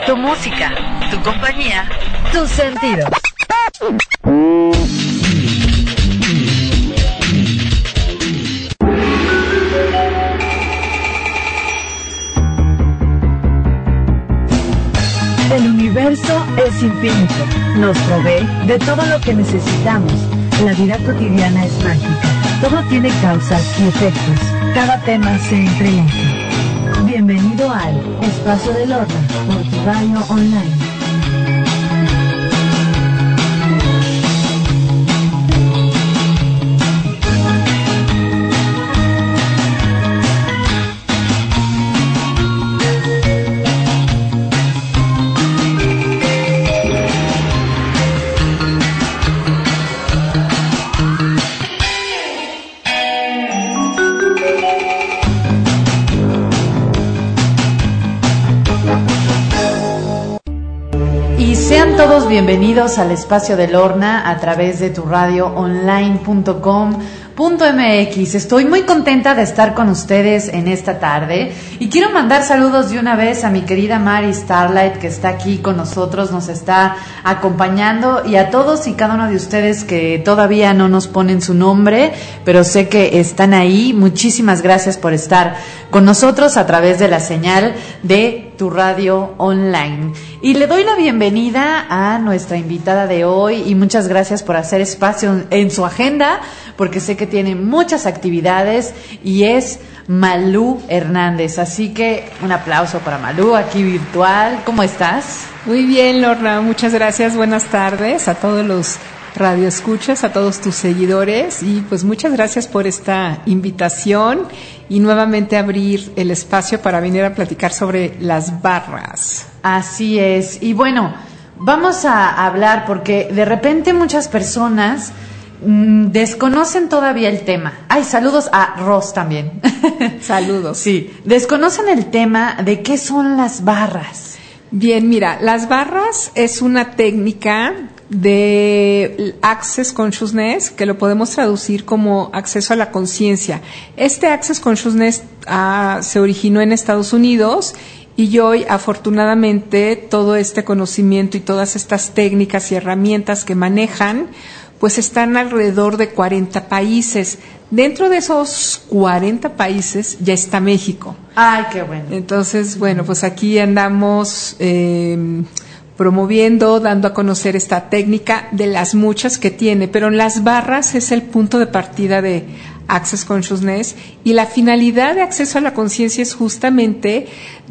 Tu música, tu compañía, tus sentidos. El universo es infinito, nos provee de todo lo que necesitamos. La vida cotidiana es mágica, todo tiene causas y efectos, cada tema se entrelaza. Bienvenido al Espacio del Horno por tu radio online. Sean todos bienvenidos al Espacio del Horna a través de tu radio online.com.mx. Estoy muy contenta de estar con ustedes en esta tarde y quiero mandar saludos de una vez a mi querida Mari Starlight, que está aquí con nosotros, nos está acompañando, y a todos y cada uno de ustedes que todavía no nos ponen su nombre, pero sé que están ahí. Muchísimas gracias por estar con nosotros a través de la señal de tu radio online. Y le doy la bienvenida a nuestra invitada de hoy y muchas gracias por hacer espacio en su agenda, porque sé que tiene muchas actividades, y es Malú Hernández. Así que un aplauso para Malú aquí virtual. ¿Cómo estás? Muy bien, Lorna, muchas gracias. Buenas tardes a todos los radioescuchas, a todos tus seguidores, y pues muchas gracias por esta invitación y nuevamente abrir el espacio para venir a platicar sobre las barras. Así es. Y bueno, vamos a hablar porque de repente muchas personas desconocen todavía el tema. Ay, saludos a Ross también. Saludos. Sí, desconocen el tema de qué son las barras. Bien, mira, las barras es una técnica de Access Consciousness, que lo podemos traducir como acceso a la conciencia. Este Access Consciousness se originó en Estados Unidos, y hoy afortunadamente todo este conocimiento y todas estas técnicas y herramientas que manejan pues están alrededor de 40 países. Dentro de esos 40 países ya está México. Ay, qué bueno. Entonces, bueno, pues aquí andamos promoviendo, dando a conocer esta técnica de las muchas que tiene, pero las barras es el punto de partida de Access Consciousness, y la finalidad de acceso a la conciencia es justamente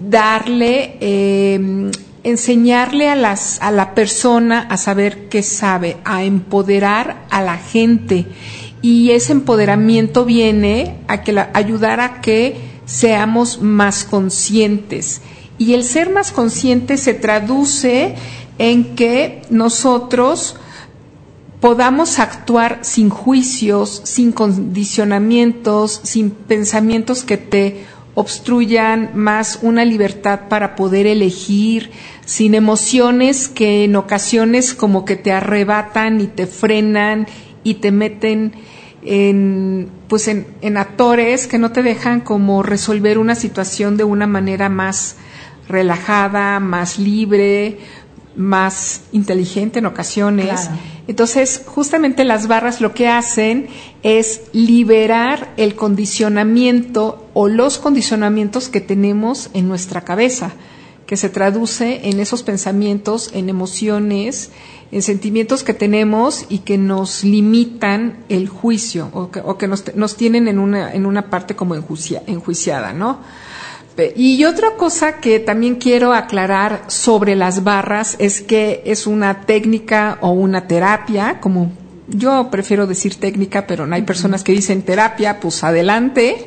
darle, enseñarle a la persona a saber qué sabe, a empoderar a la gente, y ese empoderamiento viene a ayudar a que seamos más conscientes. Y el ser más consciente se traduce en que nosotros podamos actuar sin juicios, sin condicionamientos, sin pensamientos que te obstruyan más una libertad para poder elegir, sin emociones que en ocasiones como que te arrebatan y te frenan y te meten en atores que no te dejan como resolver una situación de una manera más relajada, más libre, más inteligente en ocasiones. Claro. Entonces, justamente las barras lo que hacen es liberar el condicionamiento o los condicionamientos que tenemos en nuestra cabeza, que se traduce en esos pensamientos, en emociones, en sentimientos que tenemos y que nos limitan el juicio o que nos tienen en una parte como enjuiciada, ¿no? Y otra cosa que también quiero aclarar sobre las barras es que es una técnica o una terapia, como yo prefiero decir técnica, pero no hay personas que dicen terapia, pues adelante.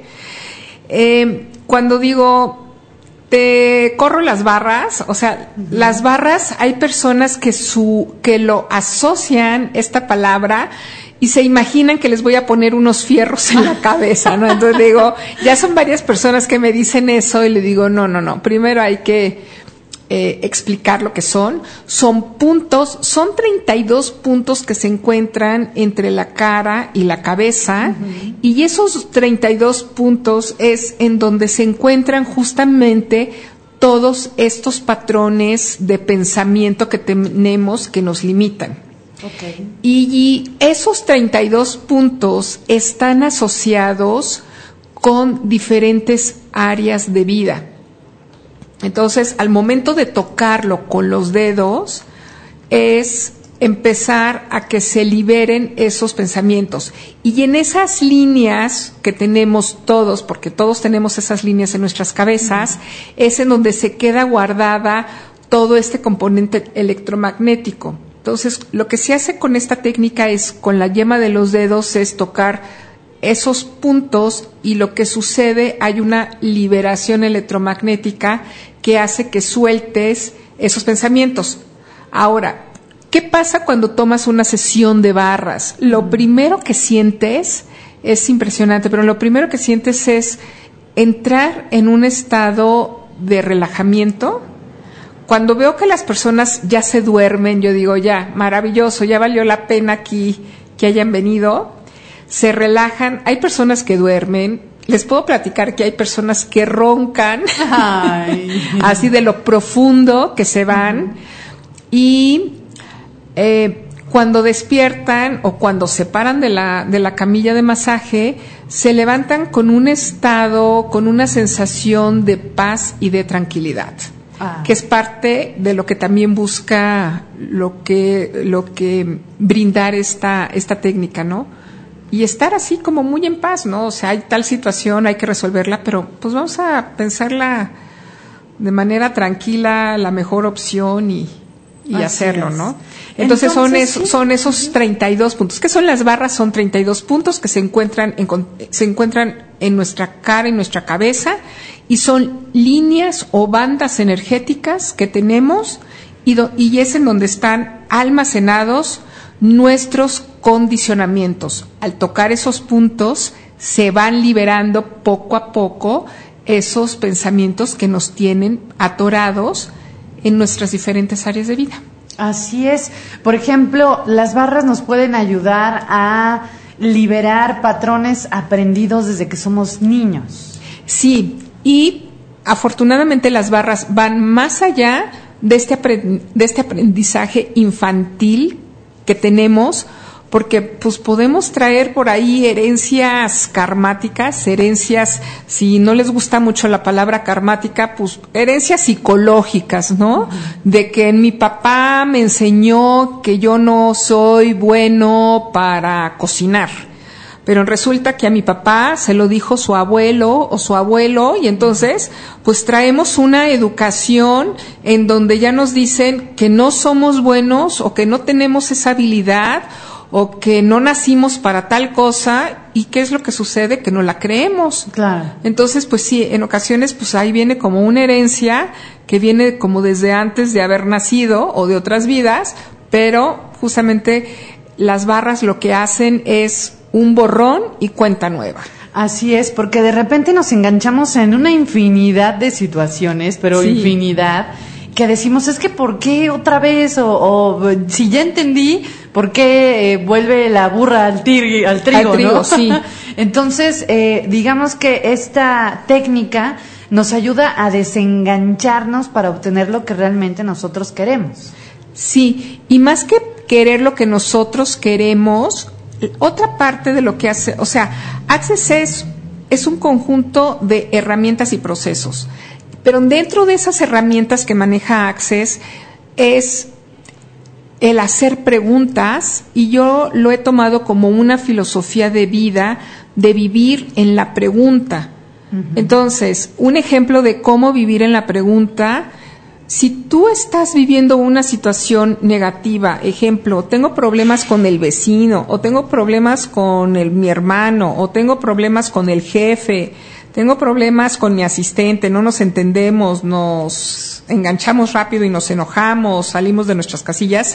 Cuando digo te corro las barras, o sea, las barras, hay personas que lo asocian esta palabra y se imaginan que les voy a poner unos fierros en la cabeza, ¿no? Entonces digo, ya son varias personas que me dicen eso y le digo, no, primero hay que explicar lo que son. Son puntos, son 32 puntos que se encuentran entre la cara y la cabeza, y esos 32 puntos es en donde se encuentran justamente todos estos patrones de pensamiento que tenemos que nos limitan. Okay. Y esos 32 puntos están asociados con diferentes áreas de vida. Entonces, al momento de tocarlo con los dedos, es empezar a que se liberen esos pensamientos. Y en esas líneas que tenemos todos, porque todos tenemos esas líneas en nuestras cabezas, es en donde se queda guardada todo este componente electromagnético. Entonces, lo que se hace con esta técnica es, con la yema de los dedos, es tocar esos puntos, y lo que sucede, hay una liberación electromagnética que hace que sueltes esos pensamientos. Ahora, ¿qué pasa cuando tomas una sesión de barras? Lo primero que sientes es impresionante, pero lo primero que sientes es entrar en un estado de relajamiento. Cuando veo que las personas ya se duermen, yo digo, ya, maravilloso, ya valió la pena aquí que hayan venido. Se relajan. Hay personas que duermen. Les puedo platicar que hay personas que roncan. Ay. Así de lo profundo que se van. Y cuando despiertan o cuando se paran de la camilla de masaje, se levantan con un estado, con una sensación de paz y de tranquilidad. Que es parte de lo que también busca lo que brindar esta técnica, ¿no? Y estar así como muy en paz, ¿no? O sea, hay tal situación, hay que resolverla, pero pues vamos a pensarla de manera tranquila, la mejor opción y hacerlo, ¿no? Entonces son esos 32 puntos. ¿Qué son las barras? Son 32 puntos que se encuentran en nuestra cara, en nuestra cabeza, y son líneas o bandas energéticas que tenemos, y es en donde están almacenados nuestros condicionamientos. Al tocar esos puntos, se van liberando poco a poco esos pensamientos que nos tienen atorados en nuestras diferentes áreas de vida. Así es. Por ejemplo, las barras nos pueden ayudar a liberar patrones aprendidos desde que somos niños. Sí, y afortunadamente las barras van más allá de este aprendizaje infantil que tenemos, porque pues podemos traer por ahí herencias karmáticas, herencias, si no les gusta mucho la palabra karmática, pues herencias psicológicas, ¿no? Uh-huh. De que mi papá me enseñó que yo no soy bueno para cocinar, pero resulta que a mi papá se lo dijo su abuelo o su abuelo, y entonces pues traemos una educación en donde ya nos dicen que no somos buenos, o que no tenemos esa habilidad, o que no nacimos para tal cosa. ¿Y qué es lo que sucede? Que no la creemos. Claro. Entonces, pues sí, en ocasiones pues ahí viene como una herencia que viene como desde antes de haber nacido o de otras vidas, pero justamente las barras lo que hacen es un borrón y cuenta nueva. Así es, porque de repente nos enganchamos en una infinidad de situaciones, pero sí, infinidad, que decimos, es que ¿por qué otra vez? O si ya entendí, ¿por qué vuelve la burra al trigo, ¿no? Sí. Entonces, digamos que esta técnica nos ayuda a desengancharnos para obtener lo que realmente nosotros queremos. Sí, y más que querer lo que nosotros queremos, otra parte de lo que hace, o sea, Access es un conjunto de herramientas y procesos, pero dentro de esas herramientas que maneja Access es el hacer preguntas, y yo lo he tomado como una filosofía de vida, de vivir en la pregunta. Uh-huh. Entonces, un ejemplo de cómo vivir en la pregunta: si tú estás viviendo una situación negativa, ejemplo, tengo problemas con el vecino, o tengo problemas con mi hermano, o tengo problemas con el jefe, tengo problemas con mi asistente, no nos entendemos, nos enganchamos rápido y nos enojamos, salimos de nuestras casillas,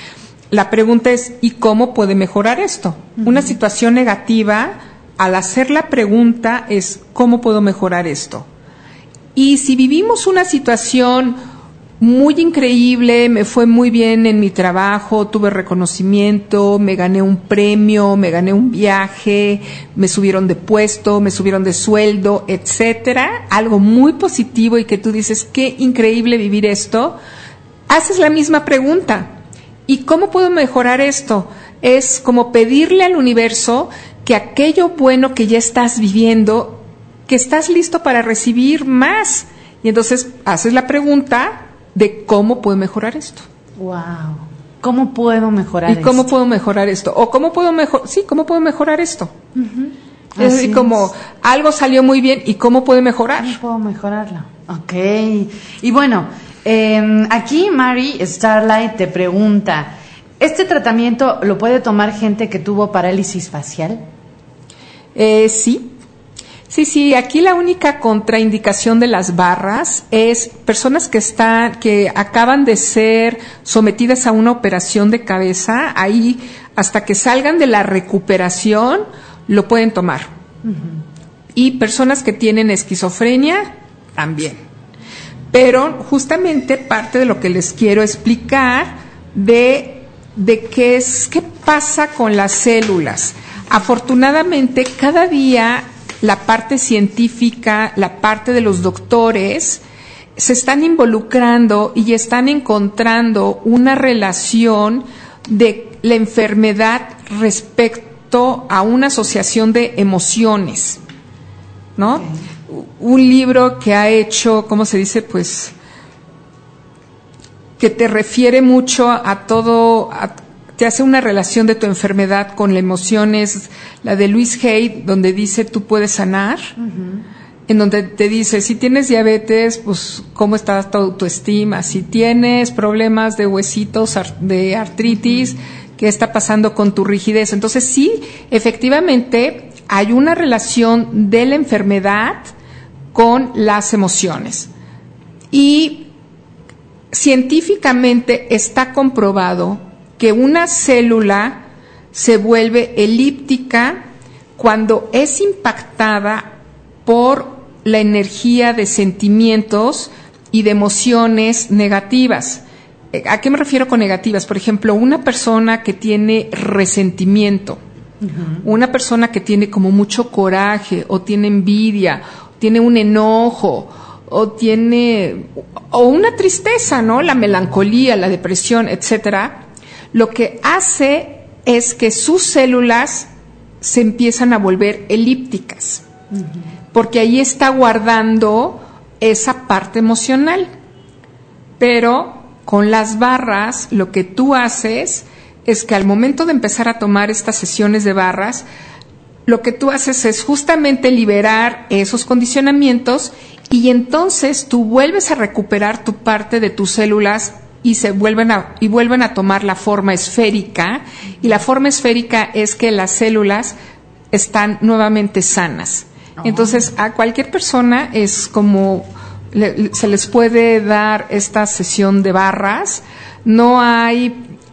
la pregunta es, ¿y cómo puede mejorar esto? Uh-huh. Una situación negativa, al hacer la pregunta es, ¿cómo puedo mejorar esto? Y si vivimos una situación muy increíble, me fue muy bien en mi trabajo, tuve reconocimiento, me gané un premio, me gané un viaje, me subieron de puesto, me subieron de sueldo, etcétera, algo muy positivo y que tú dices, qué increíble vivir esto, haces la misma pregunta, ¿y cómo puedo mejorar esto? Es como pedirle al universo que aquello bueno que ya estás viviendo, que estás listo para recibir más, y entonces haces la pregunta de cómo puedo mejorar esto. Wow. ¿Cómo puedo mejorar esto? ¿Y cómo puedo mejorar esto? O ¿cómo puedo mejorar esto? Uh-huh. Es decir, como algo salió muy bien, ¿y cómo puedo mejorar? ¿Cómo puedo mejorarlo? Ok. Y bueno, aquí Mari Starlight te pregunta, ¿este tratamiento lo puede tomar gente que tuvo parálisis facial? Sí. Sí, aquí la única contraindicación de las barras es personas que acaban de ser sometidas a una operación de cabeza, ahí hasta que salgan de la recuperación lo pueden tomar. Uh-huh. Y personas que tienen esquizofrenia también. Pero justamente parte de lo que les quiero explicar de qué pasa con las células. Afortunadamente, cada día la parte científica, la parte de los doctores, se están involucrando y están encontrando una relación de la enfermedad respecto a una asociación de emociones, ¿no? Okay. Un libro que ha hecho, ¿cómo se dice? Pues, que te refiere mucho a todo, te hace una relación de tu enfermedad con las emociones, la de Louise Hay, donde dice tú puedes sanar, uh-huh. En donde te dice, si tienes diabetes, pues cómo está tu autoestima, si tienes problemas de huesitos, de artritis, uh-huh. ¿Qué está pasando con tu rigidez? Entonces sí, efectivamente hay una relación de la enfermedad con las emociones. Y científicamente está comprobado que una célula se vuelve elíptica cuando es impactada por la energía de sentimientos y de emociones negativas. ¿A qué me refiero con negativas? Por ejemplo, una persona que tiene resentimiento, uh-huh. Una persona que tiene como mucho coraje, o tiene envidia, o tiene un enojo, o una tristeza, ¿no? La melancolía, la depresión, etcétera. Lo que hace es que sus células se empiezan a volver elípticas, uh-huh. Porque ahí está guardando esa parte emocional. Pero con las barras, lo que tú haces es que al momento de empezar a tomar estas sesiones de barras, lo que tú haces es justamente liberar esos condicionamientos y entonces tú vuelves a recuperar tu parte de tus células y vuelven a tomar la forma esférica, y la forma esférica es que las células están nuevamente sanas. Entonces a cualquier persona es como se les puede dar esta sesión de barras. No hay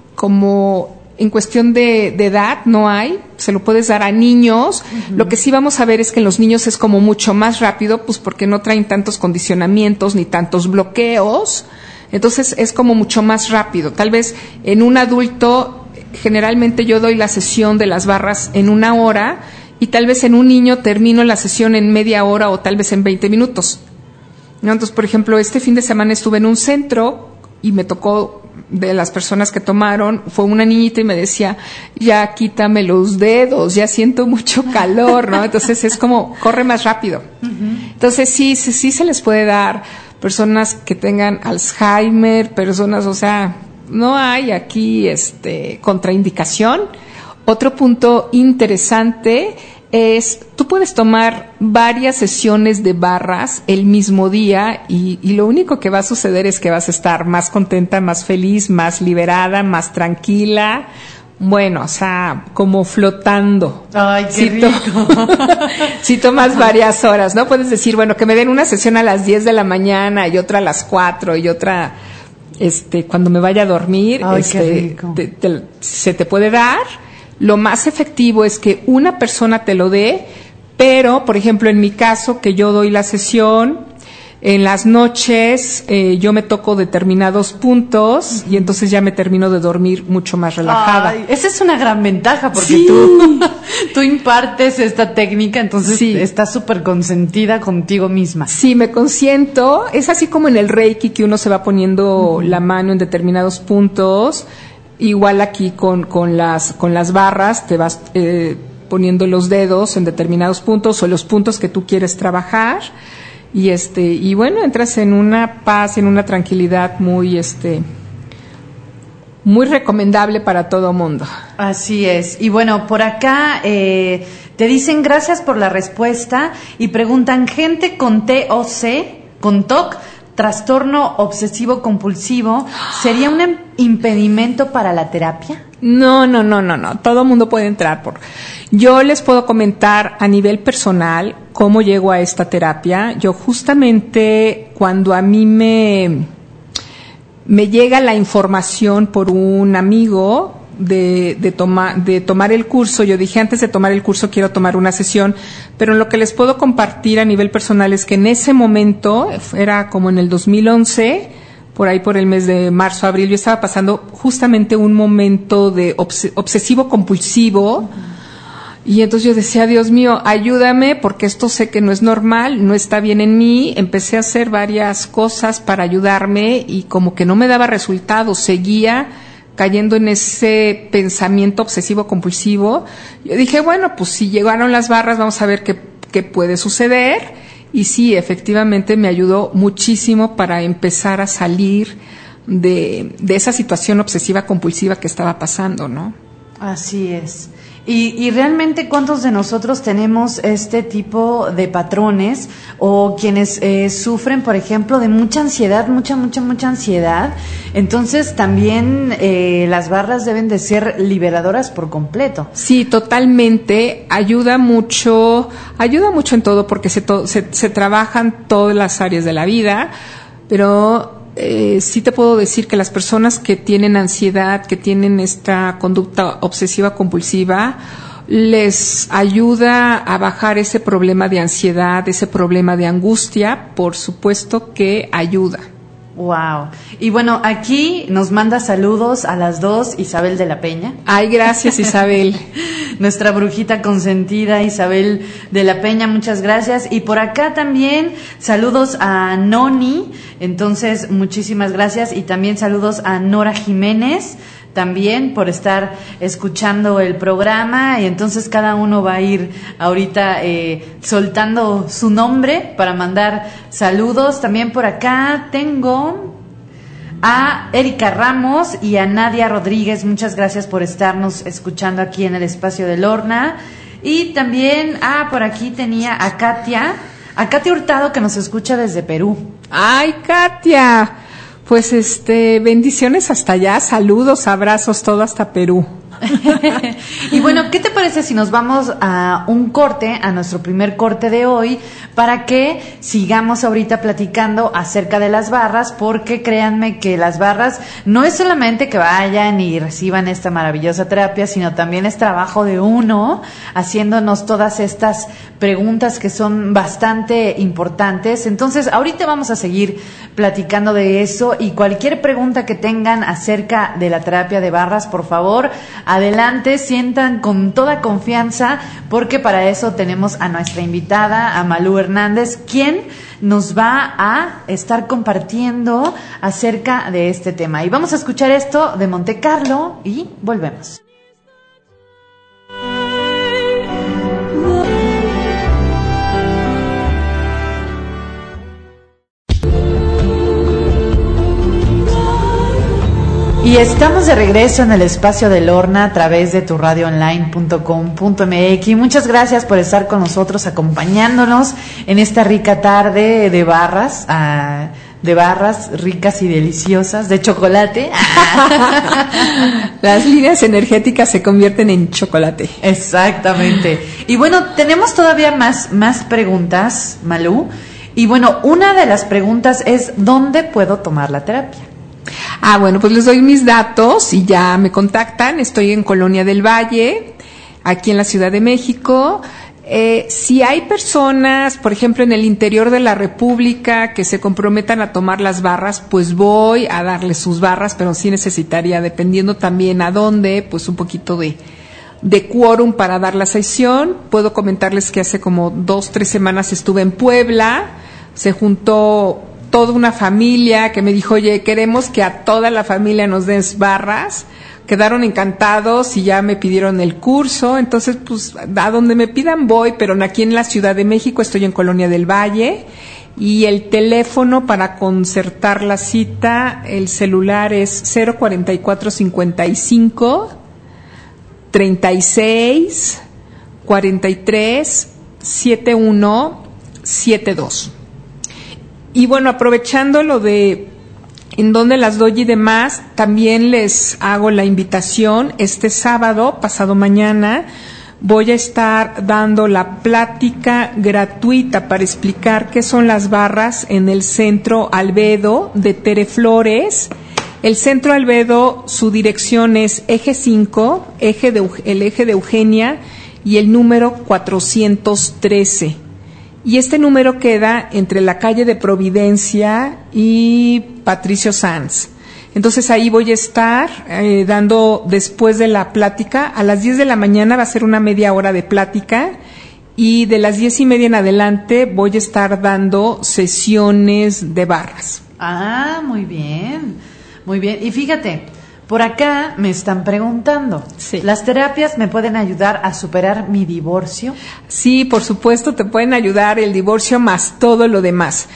como en cuestión de edad, no hay, se lo puedes dar a niños. Uh-huh. Lo que sí vamos a ver es que en los niños es como mucho más rápido, pues porque no traen tantos condicionamientos ni tantos bloqueos. Entonces es como mucho más rápido. Tal vez en un adulto, generalmente yo doy la sesión de las barras en 1 hora, y tal vez en un niño termino la sesión en media hora o tal vez en 20 minutos. ¿No? Entonces, por ejemplo, este fin de semana estuve en un centro y me tocó, de las personas que tomaron, fue una niñita y me decía, ya quítame los dedos, ya siento mucho calor, ¿no? Entonces es como, corre más rápido. Uh-huh. Entonces sí se les puede dar. Personas que tengan Alzheimer, personas, o sea, no hay aquí contraindicación. Otro punto interesante es, tú puedes tomar varias sesiones de barras el mismo día y lo único que va a suceder es que vas a estar más contenta, más feliz, más liberada, más tranquila. Bueno, o sea, como flotando. ¡Ay, qué rico! Si tomas varias horas, ¿no? Puedes decir, bueno, que me den una sesión a las 10 de la mañana y otra a las 4 y otra cuando me vaya a dormir. ¡Ay, qué rico! Se te puede dar. Lo más efectivo es que una persona te lo dé, pero, por ejemplo, en mi caso, que yo doy la sesión, En las noches yo me toco determinados puntos y entonces ya me termino de dormir mucho más relajada. Ay, esa es una gran ventaja porque Sí. tú impartes esta técnica, entonces Sí. estás súper consentida contigo misma. Sí, me consiento. Es así como en el Reiki que uno se va poniendo la mano en determinados puntos. Igual aquí con las barras te vas poniendo los dedos en determinados puntos o los puntos que tú quieres trabajar. Y bueno, entras en una paz, en una tranquilidad muy recomendable para todo mundo. Así es. Y bueno, por acá te dicen gracias por la respuesta y preguntan, gente con TOC, trastorno obsesivo compulsivo, ¿sería un impedimento para la terapia? No. Todo mundo puede entrar. Yo les puedo comentar a nivel personal cómo llego a esta terapia. Yo justamente cuando a mí me llega la información por un amigo de tomar el curso, yo dije antes de tomar el curso quiero tomar una sesión, pero lo que les puedo compartir a nivel personal es que en ese momento, era como en el 2011, por ahí por el mes de marzo, abril, yo estaba pasando justamente un momento de obsesivo compulsivo. Y entonces yo decía, Dios mío, ayúdame porque esto sé que no es normal, no está bien en mí. Empecé a hacer varias cosas para ayudarme y como que no me daba resultados, seguía cayendo en ese pensamiento obsesivo compulsivo. Yo dije, bueno, pues si llegaron las barras, vamos a ver qué puede suceder. Y sí, efectivamente me ayudó muchísimo para empezar a salir de esa situación obsesiva compulsiva que estaba pasando, ¿no? Así es. Y realmente, ¿cuántos de nosotros tenemos este tipo de patrones o quienes sufren, por ejemplo, de mucha ansiedad, mucha ansiedad? Entonces, también las barras deben de ser liberadoras por completo. Sí, totalmente. Ayuda mucho en todo porque se trabajan todas las áreas de la vida, pero sí te puedo decir que las personas que tienen ansiedad, que tienen esta conducta obsesiva compulsiva, les ayuda a bajar ese problema de ansiedad, ese problema de angustia, por supuesto que ayuda. Wow. Y bueno, aquí nos manda saludos a las dos Isabel de la Peña. Ay, gracias, Isabel. Nuestra brujita consentida Isabel de la Peña, muchas gracias. Y por acá también saludos a Noni, entonces muchísimas gracias. Y también saludos a Nora Jiménez, también por estar escuchando el programa. Y entonces cada uno va a ir ahorita soltando su nombre para mandar saludos. También por acá tengo a Erika Ramos y a Nadia Rodríguez, muchas gracias por estarnos escuchando aquí en el espacio de Lorna. Y también, por aquí tenía a Katia Hurtado, que nos escucha desde Perú. Ay, Katia, pues bendiciones hasta allá, saludos, abrazos, todo hasta Perú. Y bueno, ¿qué te parece si nos vamos a un corte, a nuestro primer corte de hoy, para que sigamos ahorita platicando acerca de las barras? Porque créanme que las barras no es solamente que vayan y reciban esta maravillosa terapia, sino también es trabajo de uno, haciéndonos todas estas preguntas que son bastante importantes. Entonces, ahorita vamos a seguir platicando de eso, y cualquier pregunta que tengan acerca de la terapia de barras, por favor, adelante, sientan con toda confianza, porque para eso tenemos a nuestra invitada, a Malú Hernández, quien nos va a estar compartiendo acerca de este tema. Y vamos a escuchar esto de Monte Carlo y volvemos. Y estamos de regreso en el espacio de Lorna a través de turadioonline.com.mx. Muchas gracias por estar con nosotros, acompañándonos en esta rica tarde de barras ricas y deliciosas, de chocolate. Las líneas energéticas se convierten en chocolate. Exactamente. Y bueno, tenemos todavía más preguntas, Malú. Y bueno, una de las preguntas es, ¿dónde puedo tomar la terapia? Bueno, pues les doy mis datos y ya me contactan. Estoy en Colonia del Valle, aquí en la Ciudad de México. Si hay personas, por ejemplo, en el interior de la República que se comprometan a tomar las barras, pues voy a darles sus barras, pero sí necesitaría, dependiendo también a dónde, pues un poquito de quórum para dar la sesión. Puedo comentarles que hace como 2-3 semanas estuve en Puebla, se juntó toda una familia que me dijo, oye, queremos que a toda la familia nos des barras. Quedaron encantados y ya me pidieron el curso. Entonces, pues, a donde me pidan voy, pero aquí en la Ciudad de México estoy en Colonia del Valle. Y el teléfono para concertar la cita, el celular es 04455 36 43 71 72. Y bueno, aprovechando lo de en dónde las doy y demás, también les hago la invitación. Este sábado, pasado mañana, voy a estar dando la plática gratuita para explicar qué son las barras en el Centro Albedo de Tere Flores. El Centro Albedo, su dirección es Eje 5, el eje de Eugenia y el número 413. Y este número queda entre la calle de Providencia y Patricio Sanz. Entonces ahí voy a estar dando, después de la plática, a las 10 de la mañana va a ser una media hora de plática, y de las 10:30 en adelante voy a estar dando sesiones de barras. Ah, muy bien, muy bien. Y fíjate, por acá me están preguntando, sí, ¿las terapias me pueden ayudar a superar mi divorcio? Sí, por supuesto, te pueden ayudar el divorcio más todo lo demás.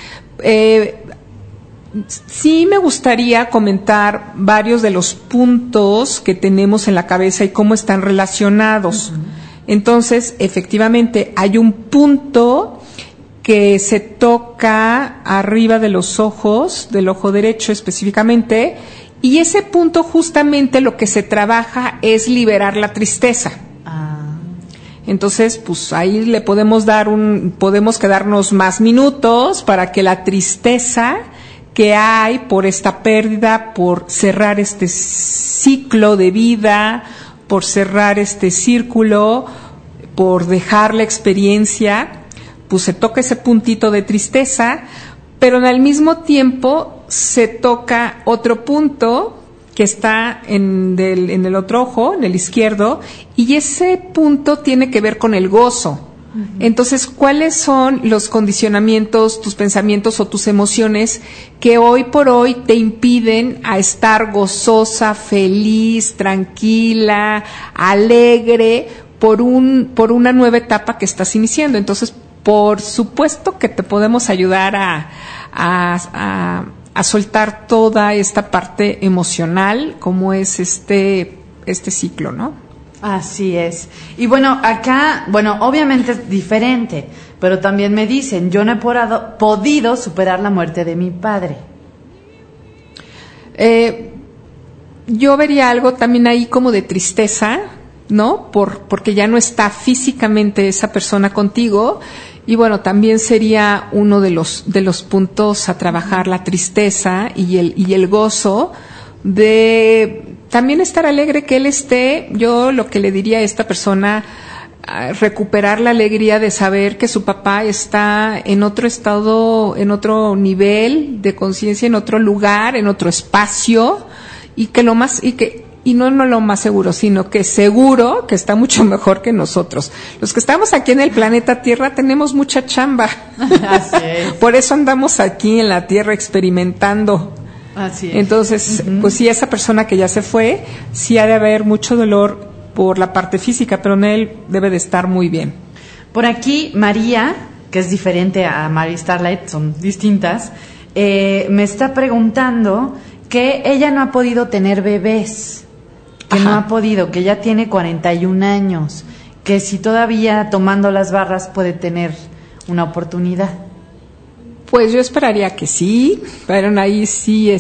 Sí me gustaría comentar varios de los puntos que tenemos en la cabeza y cómo están relacionados. Uh-huh. Entonces, efectivamente, hay un punto que se toca arriba de los ojos, del ojo derecho específicamente, y ese punto justamente lo que se trabaja es liberar la tristeza. Entonces, pues ahí le podemos quedarnos más minutos para que la tristeza que hay por esta pérdida, por cerrar este ciclo de vida, por cerrar este círculo, por dejar la experiencia, pues se toca ese puntito de tristeza, pero al mismo tiempo se toca otro punto que está en el otro ojo, en el izquierdo, y ese punto tiene que ver con el gozo. Uh-huh. Entonces, ¿cuáles son los condicionamientos, tus pensamientos o tus emociones que hoy por hoy te impiden a estar gozosa, feliz, tranquila, alegre por una nueva etapa que estás iniciando? Entonces, por supuesto que te podemos ayudar a soltar toda esta parte emocional, como es este ciclo, ¿no? Así es. Y bueno, acá, obviamente es diferente, pero también me dicen, yo no he podido superar la muerte de mi padre. Yo vería algo también ahí como de tristeza, ¿no? Porque ya no está físicamente esa persona contigo. Y bueno, también sería uno de los puntos a trabajar, la tristeza y el gozo de también estar alegre que él esté. Yo lo que le diría a esta persona, recuperar la alegría de saber que su papá está en otro estado, en otro nivel de conciencia, en otro lugar, en otro espacio, y no lo más seguro, sino que seguro que está mucho mejor que nosotros. Los que estamos aquí en el planeta Tierra tenemos mucha chamba. Así es. Por eso andamos aquí en la Tierra experimentando. Así es. Entonces, uh-huh, pues sí, esa persona que ya se fue, sí ha de haber mucho dolor por la parte física, pero en él debe de estar muy bien. Por aquí, María, que es diferente a Mary Starlight, son distintas, me está preguntando que ella no ha podido tener bebés. Que Ajá. No ha podido, que ya tiene 41 años, que si todavía tomando las barras puede tener una oportunidad. Pues yo esperaría que sí, pero ahí sí,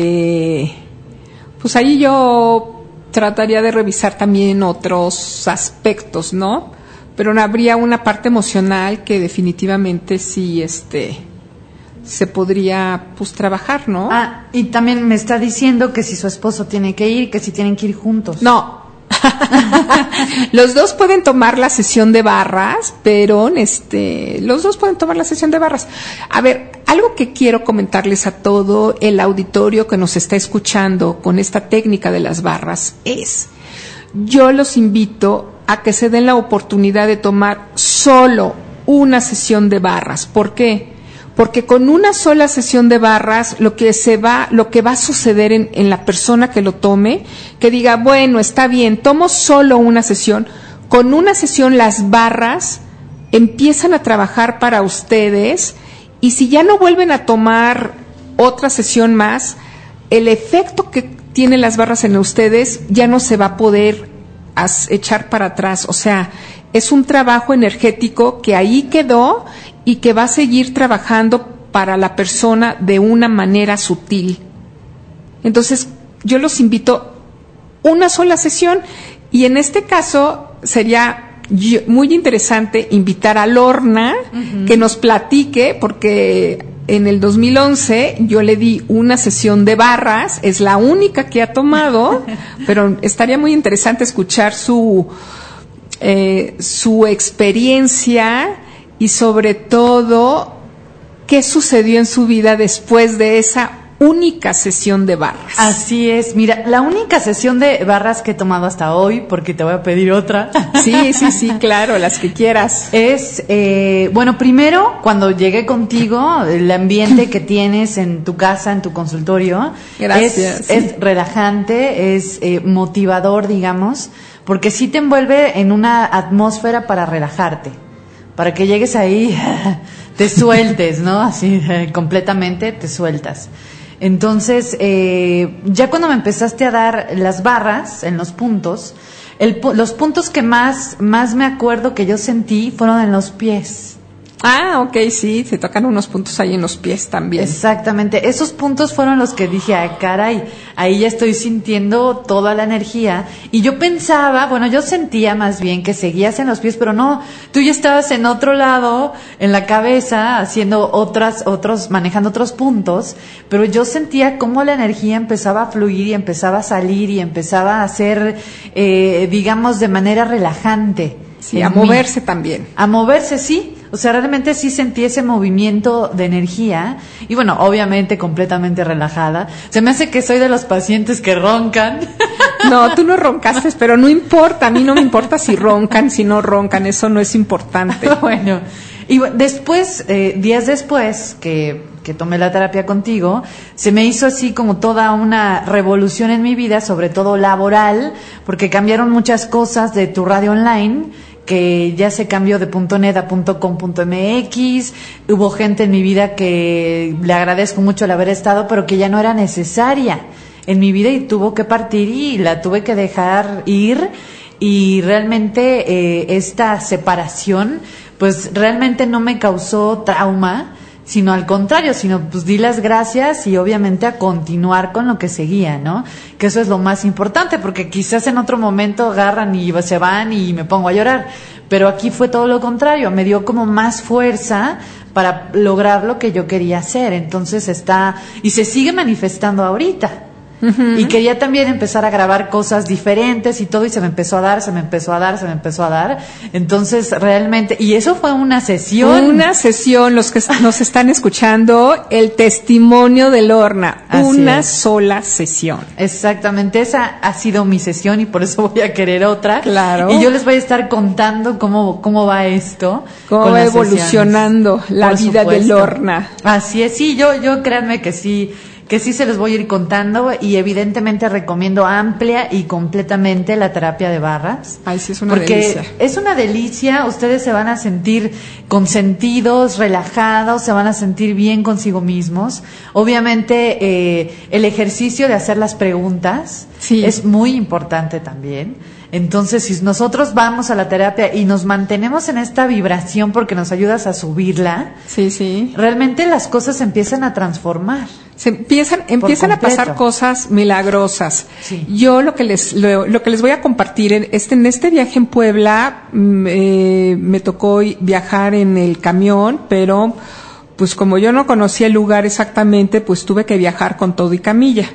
pues ahí yo trataría de revisar también otros aspectos, ¿no? Pero habría una parte emocional que definitivamente sí, se podría pues trabajar, ¿no? Y también me está diciendo que si su esposo tiene que ir, que si tienen que ir juntos. No. Los dos pueden tomar la sesión de barras, pero los dos pueden tomar la sesión de barras. A ver, algo que quiero comentarles a todo el auditorio que nos está escuchando con esta técnica de las barras es, yo los invito a que se den la oportunidad de tomar solo una sesión de barras. ¿Por qué? Porque con una sola sesión de barras, lo que va a suceder en la persona que lo tome, que diga, bueno, está bien, tomo solo una sesión. Con una sesión las barras empiezan a trabajar para ustedes, y si ya no vuelven a tomar otra sesión más, el efecto que tienen las barras en ustedes ya no se va a poder echar para atrás. O sea, es un trabajo energético que ahí quedó y que va a seguir trabajando para la persona de una manera sutil. Entonces, yo los invito una sola sesión, y en este caso sería muy interesante invitar a Lorna, que nos platique, porque en el 2011 yo le di una sesión de barras, es la única que ha tomado, pero estaría muy interesante escuchar su experiencia, y sobre todo qué sucedió en su vida después de esa única sesión de barras. Así es, mira, la única sesión de barras que he tomado hasta hoy, porque te voy a pedir otra. Sí, claro, las que quieras. Es, bueno, primero, cuando llegué contigo, el ambiente que tienes en tu casa, en tu consultorio, gracias, es relajante, es motivador, digamos, porque sí te envuelve en una atmósfera para relajarte, para que llegues ahí, te sueltes, ¿no? Así, completamente te sueltas. Entonces, ya cuando me empezaste a dar las barras en los puntos, los puntos que más me acuerdo que yo sentí fueron en los pies. Ah, ok, sí, se tocan unos puntos ahí en los pies también. Exactamente, esos puntos fueron los que dije, ay, caray, ahí ya estoy sintiendo toda la energía. Y yo pensaba, bueno, yo sentía más bien que seguías en los pies, pero no, tú ya estabas en otro lado, en la cabeza, haciendo manejando otros puntos, pero yo sentía cómo la energía empezaba a fluir y empezaba a salir y empezaba a ser, digamos, de manera relajante. Sí, a moverse también. A moverse, sí. O sea, realmente sí sentí ese movimiento de energía y bueno, obviamente completamente relajada. Se me hace que soy de los pacientes que roncan. No, tú no roncaste, pero no importa, a mí no me importa si roncan, si no roncan, eso no es importante. Bueno, y después, días después que tomé la terapia contigo, se me hizo así como toda una revolución en mi vida, sobre todo laboral, porque cambiaron muchas cosas de tu radio online, que ya se cambió de .net a .com.mx, hubo gente en mi vida que le agradezco mucho el haber estado, pero que ya no era necesaria en mi vida y tuvo que partir y la tuve que dejar ir, y realmente esta separación pues realmente no me causó trauma, sino al contrario, pues di las gracias y obviamente a continuar con lo que seguía, ¿no? Que eso es lo más importante, porque quizás en otro momento agarran y se van y me pongo a llorar, pero aquí fue todo lo contrario, me dio como más fuerza para lograr lo que yo quería hacer, entonces y se sigue manifestando ahorita. Uh-huh. Y quería también empezar a grabar cosas diferentes y todo, y se me empezó a dar. Entonces, realmente, y eso fue una sesión. Los que nos están escuchando, el testimonio de Lorna. Una sola sesión. Exactamente, esa ha sido mi sesión y por eso voy a querer otra. Claro. Y yo les voy a estar contando cómo va esto. Cómo va evolucionando la vida de Lorna. Así es, sí, yo créanme que sí se los voy a ir contando, y evidentemente recomiendo amplia y completamente la terapia de barras. Ay, sí, es una delicia. Porque es una delicia, ustedes se van a sentir consentidos, relajados, se van a sentir bien consigo mismos. Obviamente, el ejercicio de hacer las preguntas es muy importante también. Entonces, si nosotros vamos a la terapia y nos mantenemos en esta vibración porque nos ayudas a subirla, realmente las cosas empiezan a transformar. Empiezan a pasar cosas milagrosas. Sí. Yo lo que les voy a compartir en este viaje en Puebla, me tocó viajar en el camión, pero pues como yo no conocía el lugar exactamente, pues tuve que viajar con todo y camilla.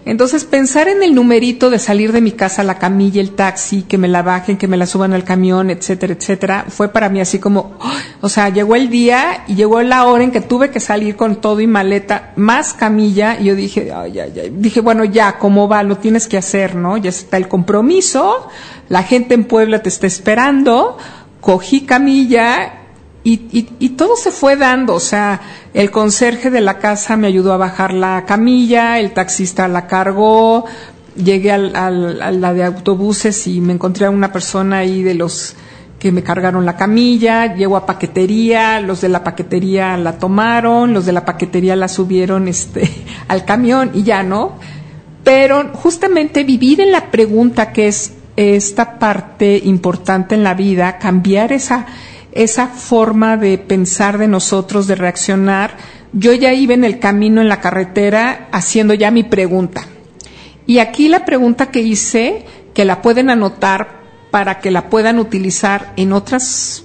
Entonces, pensar en el numerito de salir de mi casa, la camilla, el taxi, que me la bajen, que me la suban al camión, etcétera, etcétera, fue para mí así como, o sea, llegó el día y llegó la hora en que tuve que salir con todo y maleta, más camilla, y yo dije, dije, bueno, ya, ¿cómo va? Lo tienes que hacer, ¿no? Ya está el compromiso, la gente en Puebla te está esperando, cogí camilla, y todo se fue dando, o sea, el conserje de la casa me ayudó a bajar la camilla, el taxista la cargó, llegué a la de autobuses y me encontré a una persona ahí de los que me cargaron la camilla, llego a paquetería, los de la paquetería la tomaron, los de la paquetería la subieron al camión y ya, ¿no? Pero justamente vivir en la pregunta, que es esta parte importante en la vida, cambiar esa forma de pensar de nosotros, de reaccionar. Yo ya iba en el camino, en la carretera, haciendo ya mi pregunta. Y aquí la pregunta que hice, que la pueden anotar para que la puedan utilizar en otros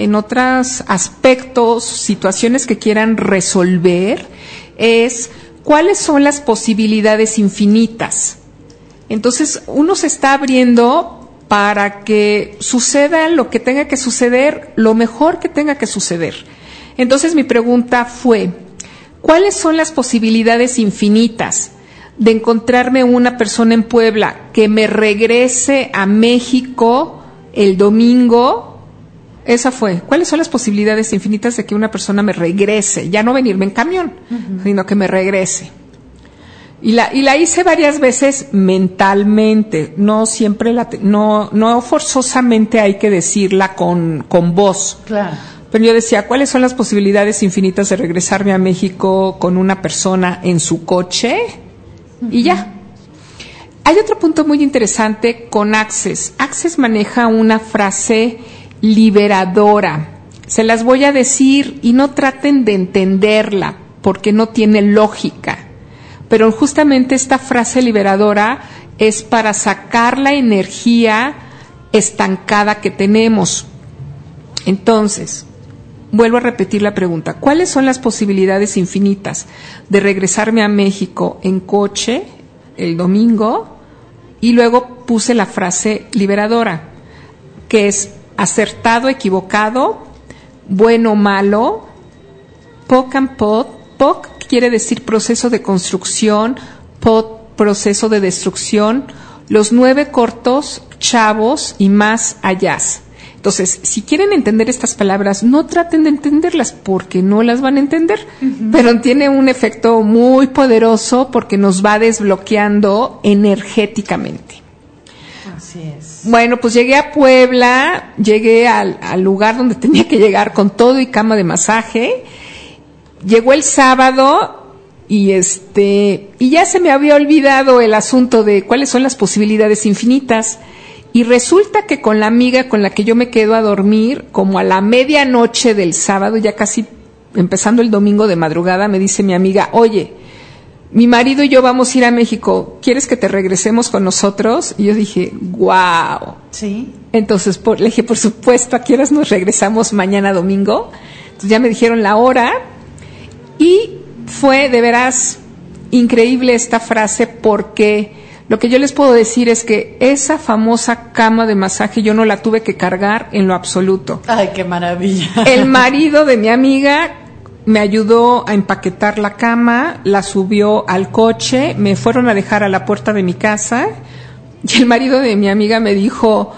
aspectos, situaciones que quieran resolver, es ¿cuáles son las posibilidades infinitas? Entonces, uno se está abriendo para que suceda lo que tenga que suceder, lo mejor que tenga que suceder. Entonces mi pregunta fue, ¿cuáles son las posibilidades infinitas de encontrarme una persona en Puebla que me regrese a México el domingo? Esa fue, ¿cuáles son las posibilidades infinitas de que una persona me regrese? Ya no venirme en camión, sino que me regrese. Y la hice varias veces mentalmente, no siempre no forzosamente hay que decirla con voz. Claro. Pero yo decía, ¿cuáles son las posibilidades infinitas de regresarme a México con una persona en su coche? Y ya. Hay otro punto muy interesante con Access. Access maneja una frase liberadora. Se las voy a decir y no traten de entenderla porque no tiene lógica. Pero justamente esta frase liberadora es para sacar la energía estancada que tenemos. Entonces, vuelvo a repetir la pregunta. ¿Cuáles son las posibilidades infinitas de regresarme a México en coche el domingo? Y luego puse la frase liberadora, que es acertado, equivocado, bueno, malo, POC and POD. POC quiere decir proceso de construcción, POD proceso de destrucción, los 9 cortos, chavos y más allá. Entonces, si quieren entender estas palabras, no traten de entenderlas porque no las van a entender, pero tiene un efecto muy poderoso porque nos va desbloqueando energéticamente. Así es. Bueno, pues llegué a Puebla, llegué al lugar donde tenía que llegar con todo y cama de masaje. Llegó el sábado y ya se me había olvidado el asunto de cuáles son las posibilidades infinitas. Y resulta que con la amiga con la que yo me quedo a dormir, como a la medianoche del sábado, ya casi empezando el domingo de madrugada, me dice mi amiga, oye, mi marido y yo vamos a ir a México, ¿quieres que te regresemos con nosotros? Y yo dije, wow. Sí. Entonces le dije, por supuesto, ¿a qué horas nos regresamos mañana domingo? Entonces ya me dijeron la hora y fue de veras increíble esta frase porque lo que yo les puedo decir es que esa famosa cama de masaje yo no la tuve que cargar en lo absoluto. Ay, qué maravilla. El marido de mi amiga me ayudó a empaquetar la cama, la subió al coche, me fueron a dejar a la puerta de mi casa y el marido de mi amiga me dijo,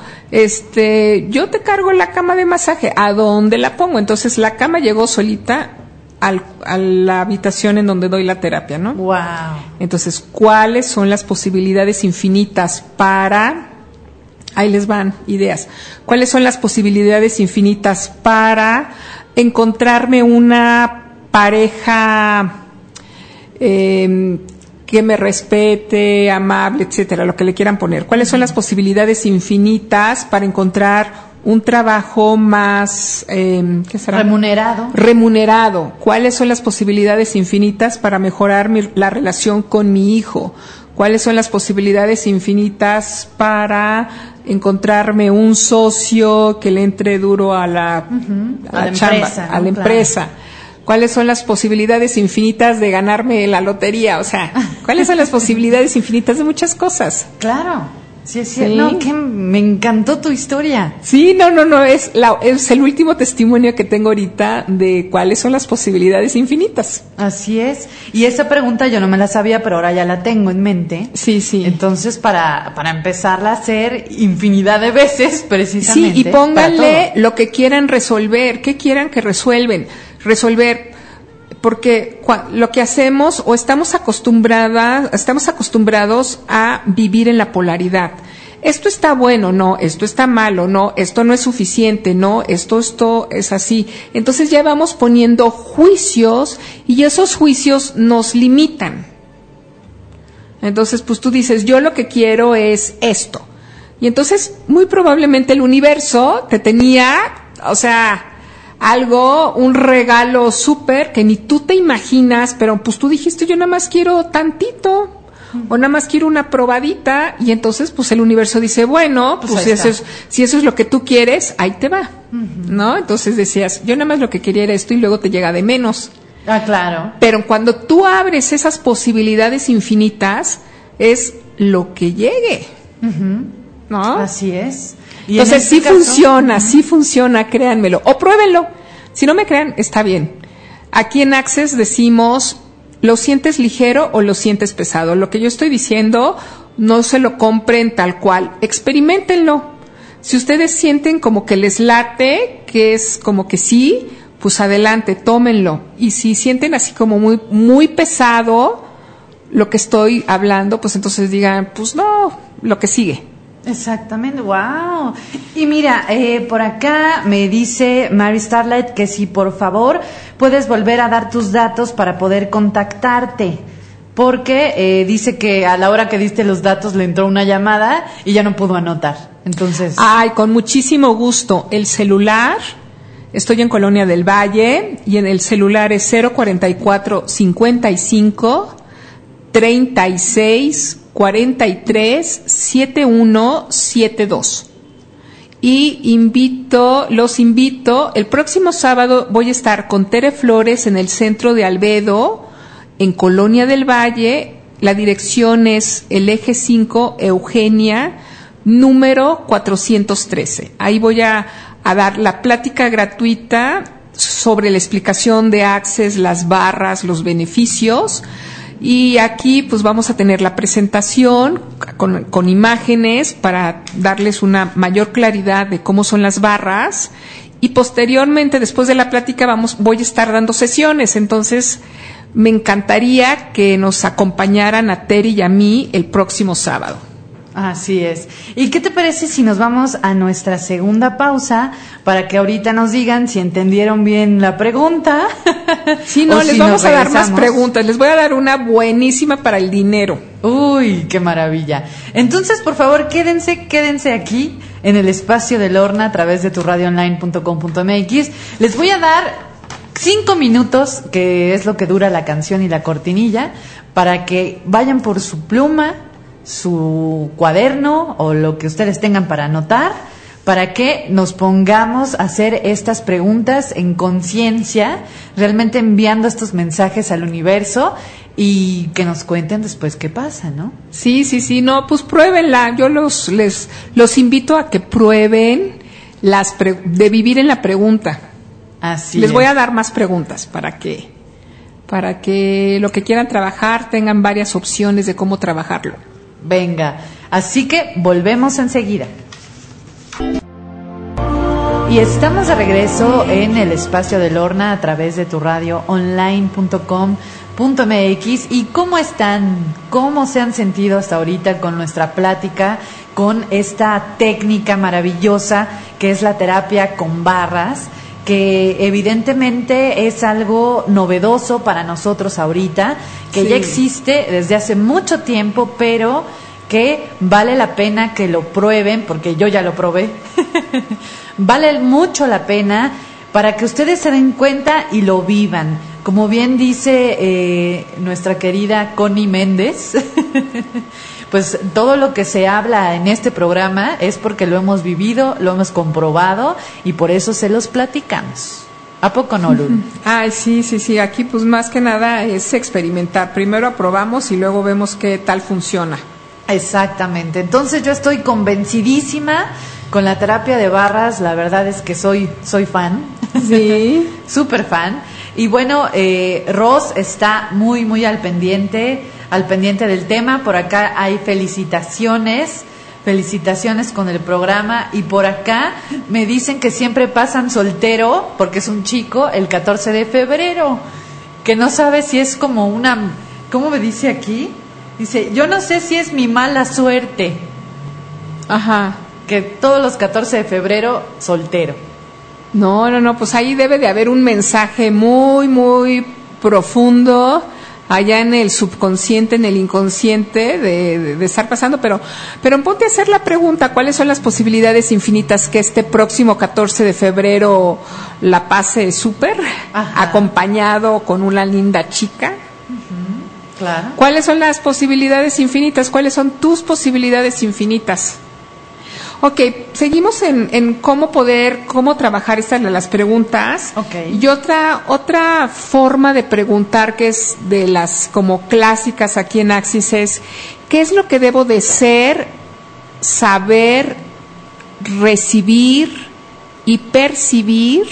yo te cargo la cama de masaje, ¿a dónde la pongo? Entonces la cama llegó solita a la habitación en donde doy la terapia, ¿no? Wow. Entonces, ¿cuáles son las posibilidades infinitas para... Ahí les van ideas. ¿Cuáles son las posibilidades infinitas para encontrarme una pareja que me respete, amable, etcétera, lo que le quieran poner? ¿Cuáles son las posibilidades infinitas para encontrar un trabajo más ¿qué será? Remunerado. ¿Cuáles son las posibilidades infinitas para mejorar la relación con mi hijo? ¿Cuáles son las posibilidades infinitas para encontrarme un socio que le entre duro a la chamba, empresa, a la empresa? ¿cuáles son las posibilidades infinitas de ganarme la lotería? O sea, ¿cuáles son las posibilidades infinitas de muchas cosas? Claro. Sí, es cierto. Sí. No, que me encantó tu historia. Sí, no, es el último testimonio que tengo ahorita de cuáles son las posibilidades infinitas. Así es. Y esa pregunta yo no me la sabía, pero ahora ya la tengo en mente. Sí. Entonces, para empezarla a hacer infinidad de veces, precisamente. Sí, y pónganle lo que quieran resolver, qué quieran que resolver. Porque lo que hacemos o estamos acostumbrados a vivir en la polaridad. Esto está bueno, no, esto está malo, no, esto no es suficiente, no, esto es así. Entonces ya vamos poniendo juicios y esos juicios nos limitan. Entonces, pues tú dices, yo lo que quiero es esto. Y entonces, muy probablemente el universo te tenía, un regalo súper que ni tú te imaginas, pero pues tú dijiste, yo nada más quiero tantito, o nada más quiero una probadita, y entonces pues el universo dice, bueno, pues si eso es lo que tú quieres, ahí te va, ¿no? Entonces decías, yo nada más lo que quería era esto, y luego te llega de menos. Ah, claro. Pero cuando tú abres esas posibilidades infinitas, es lo que llegue, ¿no? Así es. Y entonces sí funciona, créanmelo, o pruébenlo. Si no me crean, está bien. Aquí en Access decimos, ¿lo sientes ligero o lo sientes pesado? Lo que yo estoy diciendo, no se lo compren tal cual, experiméntenlo. Si ustedes sienten como que les late, que es como que sí, pues adelante, tómenlo. Y si sienten así como muy, muy pesado lo que estoy hablando, pues entonces digan, pues no, lo que sigue. Exactamente, wow. Y mira, por acá me dice Mary Starlight que si por favor puedes volver a dar tus datos para poder contactarte, porque dice que a la hora que diste los datos le entró una llamada y ya no pudo anotar. Entonces, ay, con muchísimo gusto. El celular, estoy en Colonia del Valle y en el celular es 044 55 36 43 7172. Y los invito, el próximo sábado voy a estar con Tere Flores en el centro de Albedo, en Colonia del Valle. La dirección es el Eje 5, Eugenia, número 413. Ahí voy a dar la plática gratuita sobre la explicación de Access, las barras, los beneficios. Y aquí pues vamos a tener la presentación con imágenes para darles una mayor claridad de cómo son las barras, y posteriormente, después de la plática, voy a estar dando sesiones. Entonces me encantaría que nos acompañaran a Terry y a mí el próximo sábado. Así es. ¿Y qué te parece si nos vamos a nuestra segunda pausa para que ahorita nos digan si entendieron bien la pregunta? Sí, no, les vamos a dar más preguntas. Les voy a dar una buenísima para el dinero. Uy, qué maravilla. Entonces, por favor, quédense aquí en el espacio de Lorna a través de turradioonline.com.mx. Les voy a dar 5 minutos, que es lo que dura la canción y la cortinilla, para que vayan por su pluma, su cuaderno o lo que ustedes tengan para anotar, para que nos pongamos a hacer estas preguntas en conciencia, realmente enviando estos mensajes al universo, y que nos cuenten después qué pasa, ¿no? Sí, no, pues pruébenla. Yo los invito a que prueben de vivir en la pregunta. Así les es. voy a dar más preguntas para que lo que quieran trabajar tengan varias opciones de cómo trabajarlo. Venga, así que volvemos enseguida. Y estamos de regreso en el espacio de Lorna a través de turradioonline.com.mx. ¿Y cómo están? ¿Cómo se han sentido hasta ahorita con nuestra plática, con esta técnica maravillosa que es la terapia con barras? Que evidentemente es algo novedoso para nosotros ahorita, que sí, ya existe desde hace mucho tiempo, pero que vale la pena que lo prueben, porque yo ya lo probé. Vale mucho la pena para que ustedes se den cuenta y lo vivan. Como bien dice nuestra querida Connie Méndez, pues todo lo que se habla en este programa es porque lo hemos vivido, lo hemos comprobado, y por eso se los platicamos. ¿A poco no, Lulu? Ay, sí. Aquí pues más que nada es experimentar. Primero aprobamos y luego vemos qué tal funciona. Exactamente. Entonces yo estoy convencidísima con la terapia de barras. La verdad es que soy fan. Sí. Súper fan. Y bueno, Ros está muy al pendiente del tema. Por acá hay felicitaciones con el programa, y por acá me dicen que siempre pasan soltero, porque es un chico, el 14 de febrero, que no sabe si es como una, ¿cómo me dice aquí? Dice, yo no sé si es mi mala suerte. Ajá. Que todos los 14 de febrero soltero. No, pues ahí debe de haber un mensaje muy profundo allá en el subconsciente, en el inconsciente de estar pasando, pero ponte a hacer la pregunta, ¿cuáles son las posibilidades infinitas que este próximo 14 de febrero la pase súper, acompañado con una linda chica? Uh-huh. Claro. ¿Cuáles son las posibilidades infinitas? ¿Cuáles son tus posibilidades infinitas? Ok, seguimos en cómo trabajar estas las preguntas. Okay. Y otra forma de preguntar, que es de las como clásicas aquí en Axis, es ¿qué es lo que debo de ser, saber, recibir y percibir?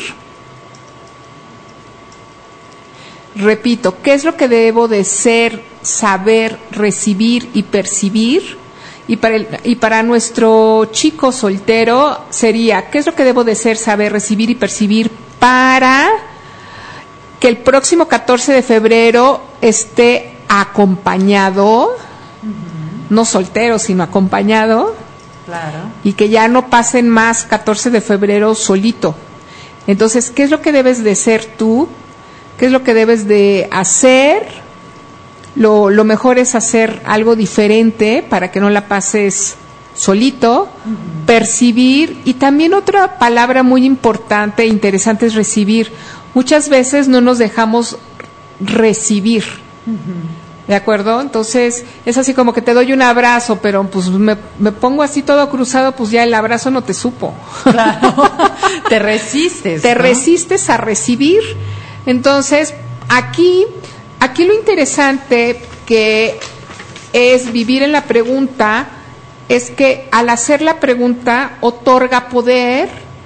Repito, ¿qué es lo que debo de ser, saber, recibir y percibir? Y para nuestro chico soltero sería, ¿qué es lo que debo de ser, saber, recibir y percibir para que el próximo 14 de febrero esté acompañado, no soltero, sino acompañado? Claro. Y que ya no pasen más 14 de febrero solito. Entonces, ¿qué es lo que debes de ser tú? ¿Qué es lo que debes de hacer? Lo mejor es hacer algo diferente para que no la pases solito, percibir, y también otra palabra muy importante e interesante es recibir. Muchas veces no nos dejamos recibir, ¿de acuerdo? Entonces es así como que te doy un abrazo, pero pues me pongo así todo cruzado, pues ya el abrazo no te supo. Claro, te resistes. Te resistes a recibir. Entonces, aquí lo interesante que es vivir en la pregunta es que al hacer la pregunta otorga poder.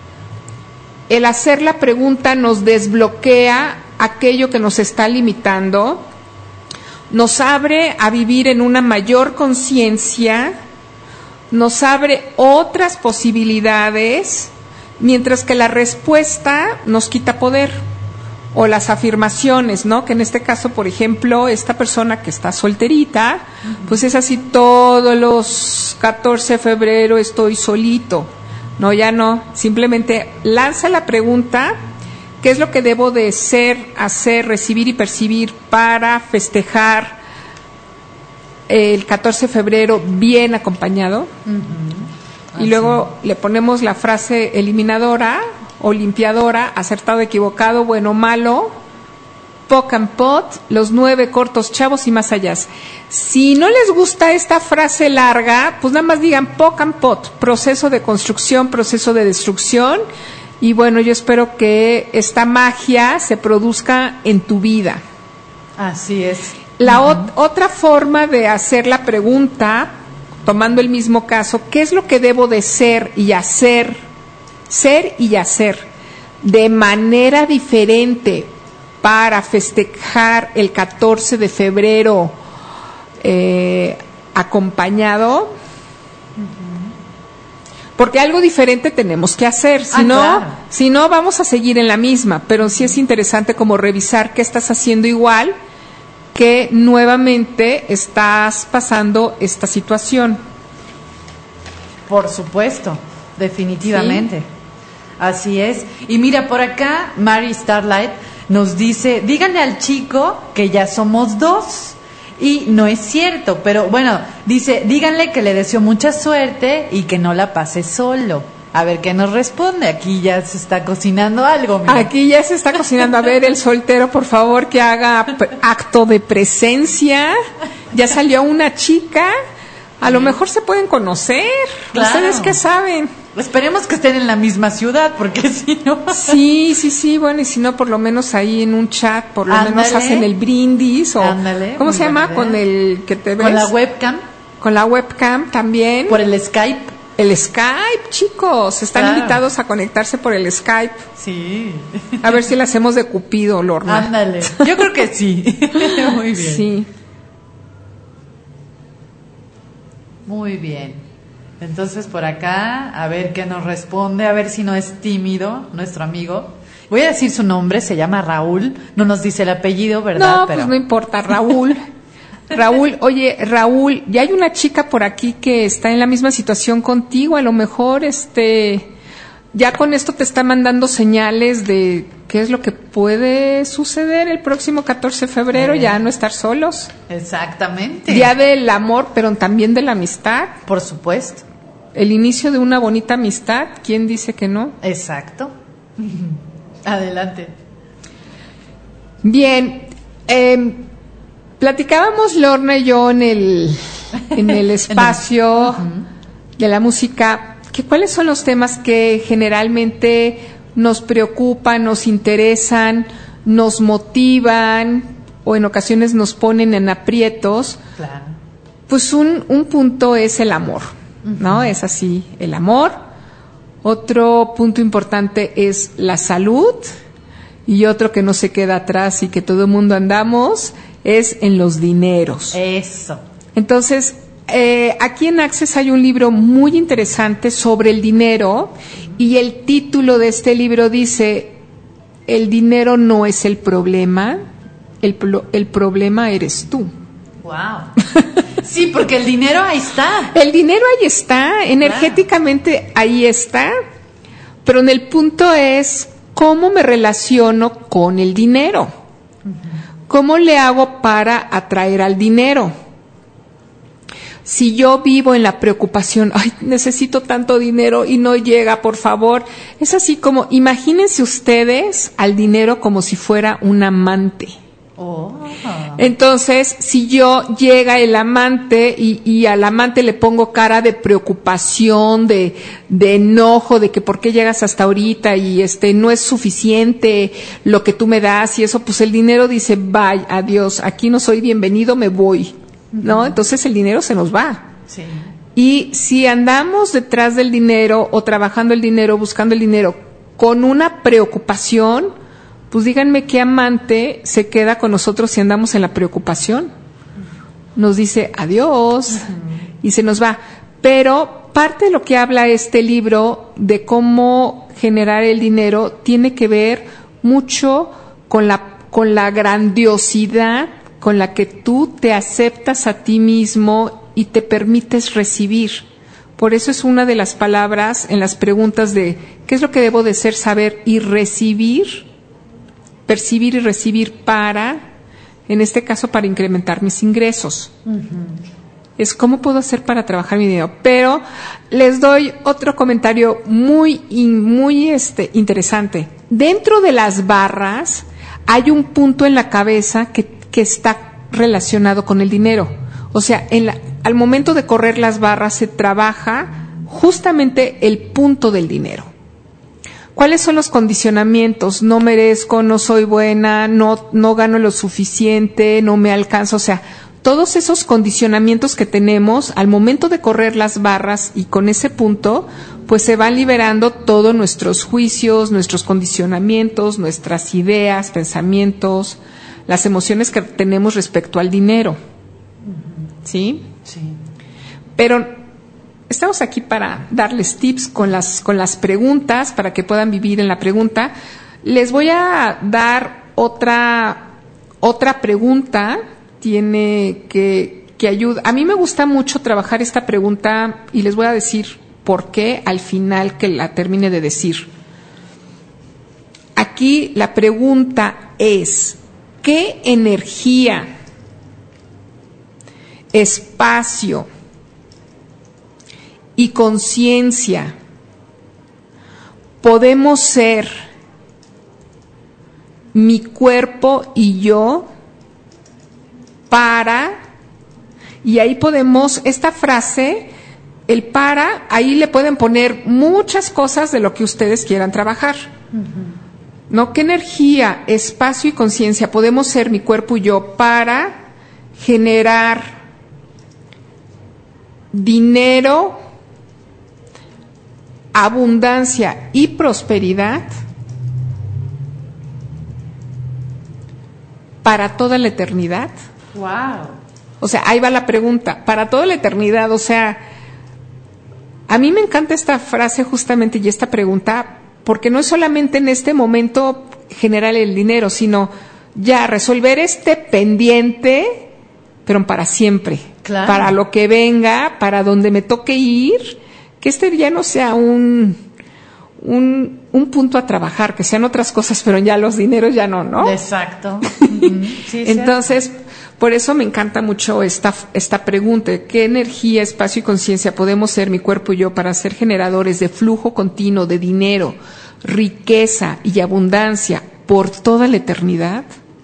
El hacer la pregunta nos desbloquea aquello que nos está limitando, nos abre a vivir en una mayor conciencia, nos abre otras posibilidades, mientras que la respuesta nos quita poder. O las afirmaciones, ¿no? Que en este caso, por ejemplo, esta persona que está solterita, pues es así, todos los 14 de febrero estoy solito. No, ya no. Simplemente lanza la pregunta, ¿qué es lo que debo de ser, hacer, recibir y percibir para festejar el 14 de febrero bien acompañado? Y luego le ponemos la frase eliminadora o limpiadora, acertado, equivocado, bueno, malo, poc and pot, los 9 cortos, chavos y más allá. Si no les gusta esta frase larga, pues nada más digan poc and pot, proceso de construcción, proceso de destrucción, y bueno, yo espero que esta magia se produzca en tu vida. Así es. La otra forma de hacer la pregunta, tomando el mismo caso, ¿qué es lo que debo de ser y hacer? Ser y hacer de manera diferente para festejar el 14 de febrero acompañado, porque algo diferente tenemos que hacer, si no vamos a seguir en la misma, pero sí es interesante como revisar qué estás haciendo igual, que nuevamente estás pasando esta situación. Por supuesto, definitivamente. ¿Sí? Así es. Y mira, por acá Mary Starlight nos dice, díganle al chico que ya somos 2. Y no es cierto, pero bueno, dice, díganle que le deseo mucha suerte y que no la pase solo. A ver qué nos responde. Aquí ya se está cocinando algo. Mira. Aquí ya se está cocinando. A ver, el soltero, por favor, que haga acto de presencia. Ya salió una chica. A lo mejor se pueden conocer. Claro. ¿Ustedes qué saben? Esperemos que estén en la misma ciudad, porque si no... Sí, bueno, y si no, por lo menos ahí en un chat, por lo menos hacen el brindis, o... ¿Cómo se llama? Con el que te ves. Con la webcam. Con la webcam también. Por el Skype. El Skype, chicos, están invitados a conectarse por el Skype. Sí. A ver si la hacemos de Cupido, Lorna. Ándale, yo creo que sí. Muy bien. Sí. Muy bien. Entonces por acá, a ver qué nos responde, a ver si no es tímido nuestro amigo. Voy a decir su nombre, se llama Raúl, no nos dice el apellido, ¿verdad? No, pues no importa, Raúl. Raúl, oye, Raúl, ya hay una chica por aquí que está en la misma situación contigo, a lo mejor ya con esto te está mandando señales de qué es lo que puede suceder el próximo 14 de febrero, ya no estar solos. Exactamente. Día del amor, pero también de la amistad. Por supuesto. El inicio de una bonita amistad, ¿quién dice que no? Exacto. Adelante. Bien, platicábamos Lorna y yo en el espacio de la música, que cuáles son los temas que generalmente nos preocupan, nos interesan, nos motivan o en ocasiones nos ponen en aprietos. Claro. Pues un punto es el amor, ¿no? Es así, el amor. Otro punto importante es la salud, y otro que no se queda atrás y que todo el mundo andamos es en los dineros. Eso. Entonces, aquí en Access hay un libro muy interesante sobre el dinero, y el título de este libro dice: el dinero no es el problema, el problema eres tú. Wow. Sí, porque el dinero ahí está. El dinero ahí está, energéticamente ahí está, pero en el punto es cómo me relaciono con el dinero. ¿Cómo le hago para atraer al dinero? Si yo vivo en la preocupación, ay, necesito tanto dinero y no llega, por favor. Es así como, imagínense ustedes al dinero como si fuera un amante. Oh. Entonces, si llega el amante y al amante le pongo cara de preocupación, de enojo, de que por qué llegas hasta ahorita y no es suficiente lo que tú me das y eso, pues el dinero dice, bye, adiós, aquí no soy bienvenido, me voy, ¿no? Entonces el dinero se nos va. Sí. Y si andamos detrás del dinero o trabajando el dinero, buscando el dinero con una preocupación, pues díganme qué amante se queda con nosotros si andamos en la preocupación. Nos dice adiós y se nos va. Pero parte de lo que habla este libro de cómo generar el dinero tiene que ver mucho con la grandiosidad con la que tú te aceptas a ti mismo y te permites recibir. Por eso es una de las palabras en las preguntas de ¿qué es lo que debo de ser, saber y recibir? Percibir y recibir en este caso, para incrementar mis ingresos. Es cómo puedo hacer para trabajar mi dinero. Pero les doy otro comentario muy interesante. Dentro de las barras hay un punto en la cabeza que está relacionado con el dinero. O sea, al momento de correr las barras se trabaja justamente el punto del dinero. ¿Cuáles son los condicionamientos? No merezco, no soy buena, no gano lo suficiente, no me alcanzo. O sea, todos esos condicionamientos que tenemos al momento de correr las barras y con ese punto, pues se van liberando todos nuestros juicios, nuestros condicionamientos, nuestras ideas, pensamientos, las emociones que tenemos respecto al dinero. ¿Sí? Sí. Pero estamos aquí para darles tips con las preguntas, para que puedan vivir en la pregunta. Les voy a dar otra pregunta, tiene que ayuda. A mí me gusta mucho trabajar esta pregunta y les voy a decir por qué al final que la termine de decir. Aquí la pregunta es, ¿qué energía, espacio y conciencia podemos ser mi cuerpo y yo para, y ahí podemos, esta frase el para, ahí le pueden poner muchas cosas de lo que ustedes quieran trabajar. ¿No? ¿Qué energía, espacio y conciencia podemos ser mi cuerpo y yo para generar dinero, abundancia y prosperidad para toda la eternidad? Wow. O sea, ahí va la pregunta, para toda la eternidad. O sea, a mí me encanta esta frase justamente y esta pregunta, porque no es solamente en este momento generar el dinero, sino ya resolver este pendiente, pero para siempre, Claro. para lo que venga, para donde me toque ir, que este ya no sea un punto a trabajar, que sean otras cosas, pero ya los dineros ya no. Exacto. Sí, Entonces, por eso me encanta mucho esta pregunta: ¿qué energía, espacio y conciencia podemos ser mi cuerpo y yo para ser generadores de flujo continuo de dinero, riqueza y abundancia por toda la eternidad?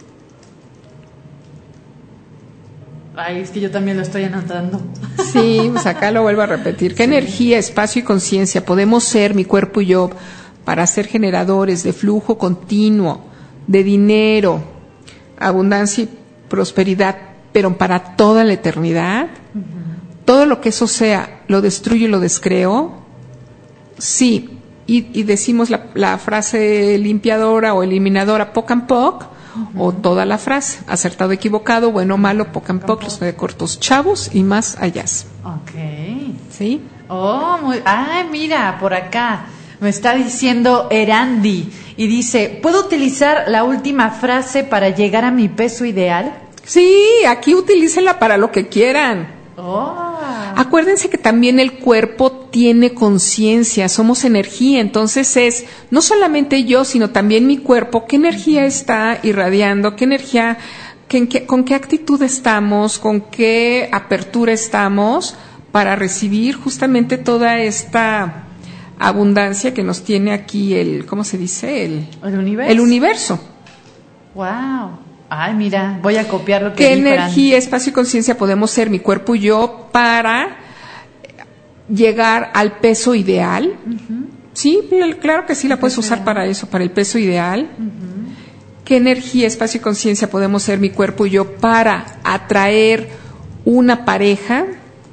Ay, es que yo también lo estoy anotando. Sí, pues acá lo vuelvo a repetir. ¿Qué energía, espacio y conciencia podemos ser mi cuerpo y yo para ser generadores de flujo continuo de dinero, abundancia y prosperidad, pero para toda la eternidad? Todo lo que eso sea, ¿lo destruyo y lo descreo? Sí. Y decimos la frase limpiadora o eliminadora, poc and poc, o toda la frase, acertado, equivocado, bueno, malo, poc and poc, los 9 cortos chavos y más allá. Ok. ¿Sí? Oh, mira, por acá me está diciendo Erandi y dice, ¿puedo utilizar la última frase para llegar a mi peso ideal? Sí, aquí utilícenla para lo que quieran. Oh. Acuérdense que también el cuerpo tiene conciencia, somos energía, entonces es no solamente yo, sino también mi cuerpo, qué energía está irradiando, qué energía, con qué actitud estamos, con qué apertura estamos para recibir justamente toda esta abundancia que nos tiene aquí ¿cómo se dice? El universo. El universo. Wow. Ay, mira, voy a copiar lo que ¿Qué dijo energía, espacio y conciencia podemos ser mi cuerpo y yo para llegar al peso ideal? Sí, claro que sí, la puedes usar para eso, para el peso ideal. ¿Qué energía, espacio y conciencia podemos ser mi cuerpo y yo para atraer una pareja?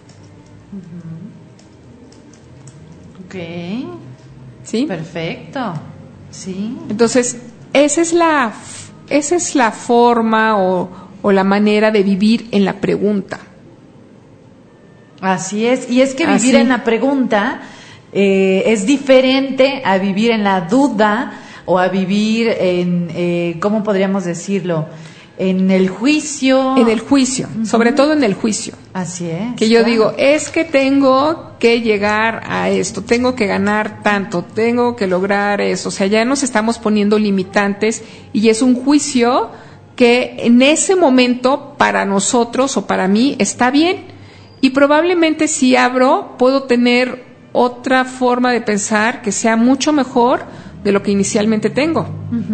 Ok. ¿Sí? Perfecto. Sí. Entonces, esa es la forma o la manera de vivir en la pregunta. Así es. Y es que vivir en la pregunta es diferente a vivir en la duda o a vivir en, ¿cómo podríamos decirlo? En el juicio. En el juicio, sobre todo en el juicio. Así es. Que yo digo, es que tengo que llegar a esto, tengo que ganar tanto, tengo que lograr eso. O sea, ya nos estamos poniendo limitantes y es un juicio que en ese momento para nosotros o para mí está bien. Y probablemente si abro, puedo tener otra forma de pensar que sea mucho mejor de lo que inicialmente tengo.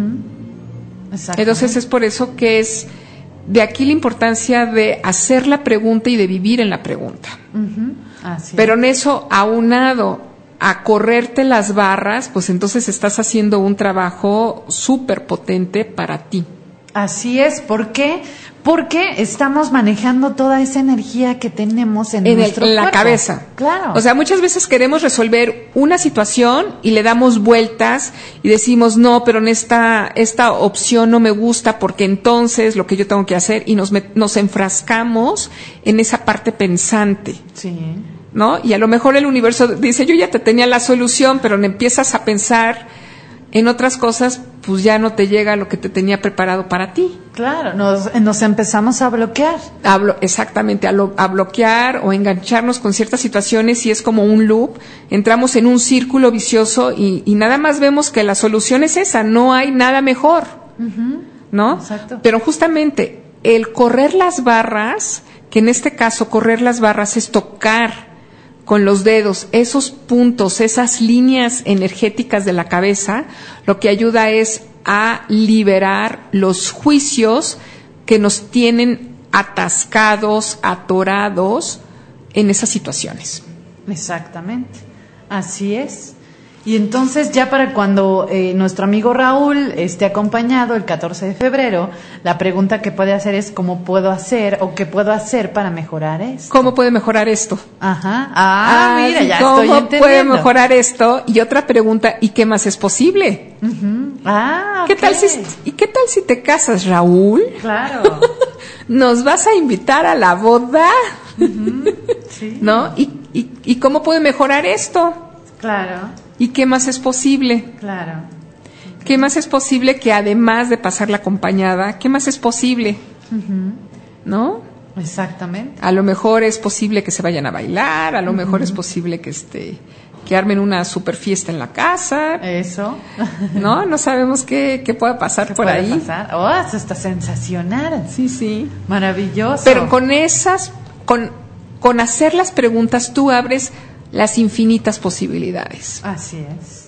Entonces es por eso que es de aquí la importancia de hacer la pregunta y de vivir en la pregunta. Pero en eso, aunado a correrte las barras, pues entonces estás haciendo un trabajo súper potente para ti. Así es. ¿Por qué? Porque estamos manejando toda esa energía que tenemos en nuestro la cuerpo. cabeza. Claro. O sea, muchas veces queremos resolver una situación y le damos vueltas y decimos, no, pero en esta opción no me gusta porque entonces lo que yo tengo que hacer, y nos enfrascamos en esa parte pensante. Sí. ¿No? Y a lo mejor el universo dice, yo ya te tenía la solución, pero no empiezas a pensar en otras cosas, pues ya no te llega lo que te tenía preparado para ti. Claro, nos empezamos a bloquear. Exactamente, a bloquear o engancharnos con ciertas situaciones y es como un loop. Entramos en un círculo vicioso y nada más vemos que la solución es esa, no hay nada mejor, ¿no? Exacto. Pero justamente el correr las barras, que en este caso correr las barras es tocar con los dedos esos puntos, esas líneas energéticas de la cabeza, lo que ayuda es a liberar los juicios que nos tienen atascados, atorados en esas situaciones. Exactamente, así es. Y entonces ya para cuando nuestro amigo Raúl esté acompañado el 14 de febrero, la pregunta que puede hacer es ¿cómo puedo hacer o qué puedo hacer para mejorar esto? ¿Cómo puede mejorar esto? Ajá. Mira, ya ¿cómo estoy entendiendo. puede mejorar esto? Y otra pregunta, ¿y qué más es posible? Okay. ¿Qué tal si te casas, Raúl? Claro. ¿Nos vas a invitar a la boda? Sí. ¿No? ¿Y cómo puede mejorar esto? Claro. ¿Y qué más es posible? Claro. ¿Qué más es posible que además de pasarla acompañada, qué más es posible? ¿No? Exactamente. A lo mejor es posible que se vayan a bailar, a lo mejor es posible que armen una super fiesta en la casa. Eso. No sabemos qué pueda pasar por puede ahí. pasar? Oh, eso está sensacional. Sí. Maravilloso. Pero con hacer las preguntas tú abres las infinitas posibilidades. Así es.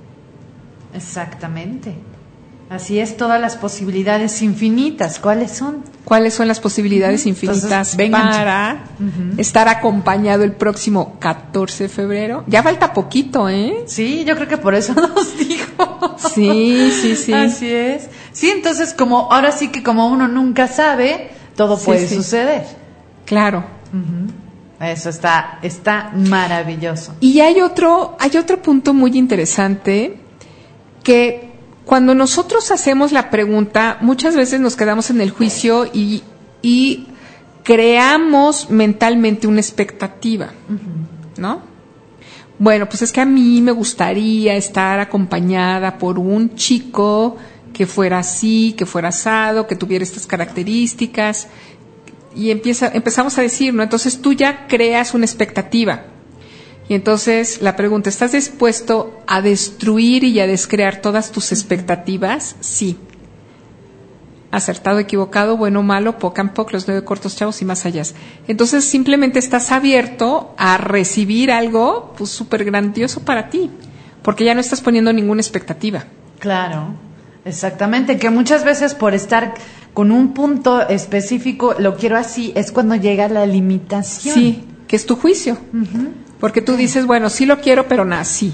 Exactamente. Así es, todas las posibilidades infinitas. ¿Cuáles son? ¿Cuáles son las posibilidades infinitas para estar acompañado el próximo 14 de febrero? Ya falta poquito, ¿eh? Sí, yo creo que por eso nos dijo. Sí. Así es. Sí, entonces ahora sí que como uno nunca sabe, todo puede suceder. Claro. Eso está maravilloso. Y hay otro punto muy interesante, que cuando nosotros hacemos la pregunta, muchas veces nos quedamos en el juicio y creamos mentalmente una expectativa, ¿no? Bueno, pues es que a mí me gustaría estar acompañada por un chico que fuera así, que fuera asado, que tuviera estas características. Y empezamos a decir, ¿no? Entonces tú ya creas una expectativa. Y entonces la pregunta, ¿estás dispuesto a destruir y a descrear todas tus expectativas? Sí. Acertado, equivocado, bueno, malo, poc and poc, los 9 cortos, chavos y más allá. Entonces simplemente estás abierto a recibir algo pues súper grandioso para ti, porque ya no estás poniendo ninguna expectativa. Claro, exactamente, que muchas veces por estar con un punto específico, lo quiero así, es cuando llega la limitación. Sí, que es tu juicio. Porque tú dices, bueno, sí lo quiero, pero nací.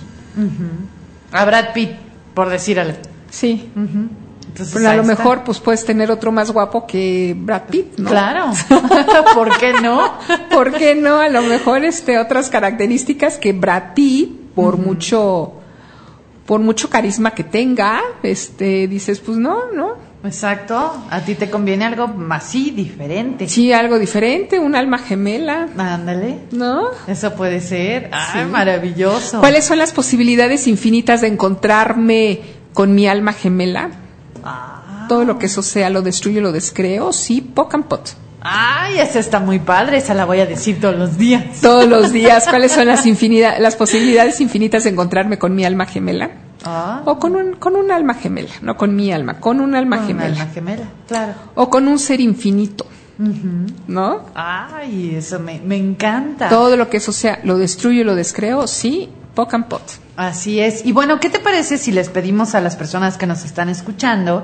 A Brad Pitt, por decir algo. Sí. Entonces, pero a lo mejor pues puedes tener otro más guapo que Brad Pitt, ¿no? Claro. ¿Por qué no? ¿Por qué no? A lo mejor otras características que Brad Pitt, por mucho carisma que tenga, dices, pues no. Exacto. A ti te conviene algo así, diferente. Sí, algo diferente, un alma gemela. Ándale. ¿No? Eso puede ser. Ay, maravilloso. ¿Cuáles son las posibilidades infinitas de encontrarme con mi alma gemela? Todo lo que eso sea, lo destruyo, lo descreo, sí, poc and pot. Ay, esa está muy padre, esa la voy a decir todos los días. Todos los días. ¿Cuáles son las posibilidades infinitas de encontrarme con mi alma gemela? O con un alma gemela, no con mi alma, con un alma gemela. Un alma gemela, claro. O con un ser infinito, ¿no? Ay, eso me encanta. Todo lo que eso sea, lo destruyo, lo descreo, sí, poc and pot. Así es. Y bueno, ¿qué te parece si les pedimos a las personas que nos están escuchando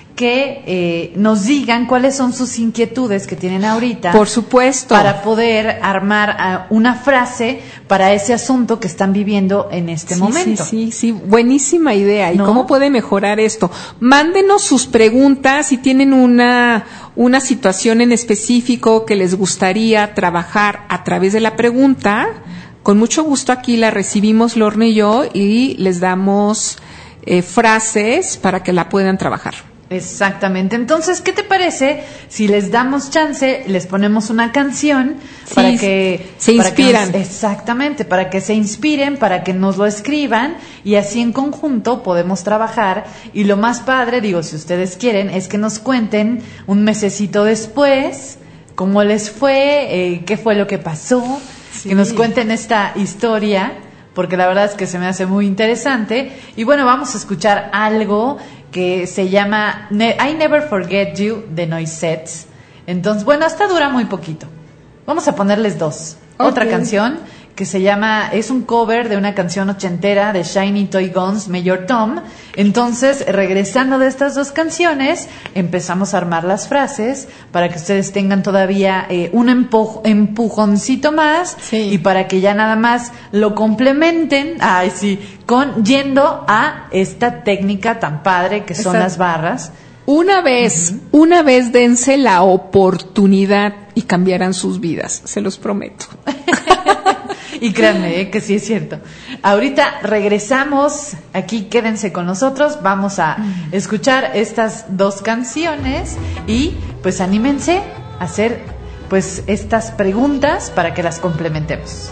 que nos digan cuáles son sus inquietudes que tienen ahorita? Por supuesto. Para poder armar una frase para ese asunto que están viviendo en este momento. Sí, buenísima idea. ¿Y ¿no? cómo puede mejorar esto? Mándenos sus preguntas si tienen una situación en específico que les gustaría trabajar a través de la pregunta. Con mucho gusto aquí la recibimos Lorna y yo y les damos frases para que la puedan trabajar. Exactamente. Entonces, ¿qué te parece si les damos chance, les ponemos una canción para que se inspiran? Exactamente, para que se inspiren, para que nos lo escriban y así en conjunto podemos trabajar. Y lo más padre, digo, si ustedes quieren, es que nos cuenten un mesecito después cómo les fue, qué fue lo que pasó, que nos cuenten esta historia, porque la verdad es que se me hace muy interesante. Y bueno, vamos a escuchar algo que se llama I Never Forget You de Noisettes. Entonces, bueno, esta dura muy poquito. Vamos a ponerles dos. Okay. Otra canción que se llama, es un cover de una canción ochentera de Shiny Toy Guns, Major Tom. Entonces, regresando de estas dos canciones, empezamos a armar las frases para que ustedes tengan todavía un empujoncito más, y para que ya nada más lo complementen, con yendo a esta técnica tan padre que son las barras. Una vez dense la oportunidad y cambiarán sus vidas, se los prometo. Y créanme que sí es cierto. Ahorita regresamos, aquí quédense con nosotros, vamos a escuchar estas dos canciones y pues anímense a hacer pues estas preguntas para que las complementemos.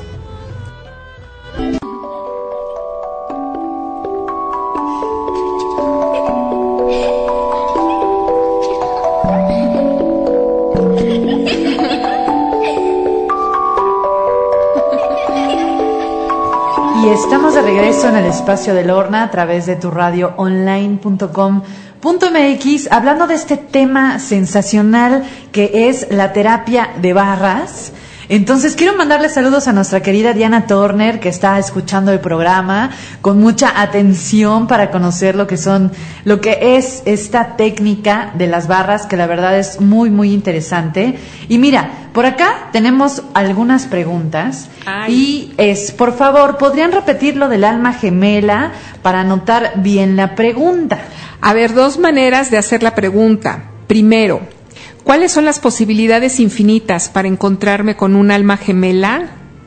Y estamos de regreso en el espacio de Lorna a través de tu radio online.com.mx hablando de este tema sensacional que es la terapia de barras. Entonces quiero mandarle saludos a nuestra querida Diana Turner, que está escuchando el programa con mucha atención para conocer lo que es esta técnica de las barras, que la verdad es muy, muy interesante. Y mira, por acá tenemos algunas preguntas. Y por favor, ¿podrían repetir lo del alma gemela para anotar bien la pregunta? A ver, dos maneras de hacer la pregunta. Primero, ¿cuáles son las posibilidades infinitas para encontrarme con un alma gemela?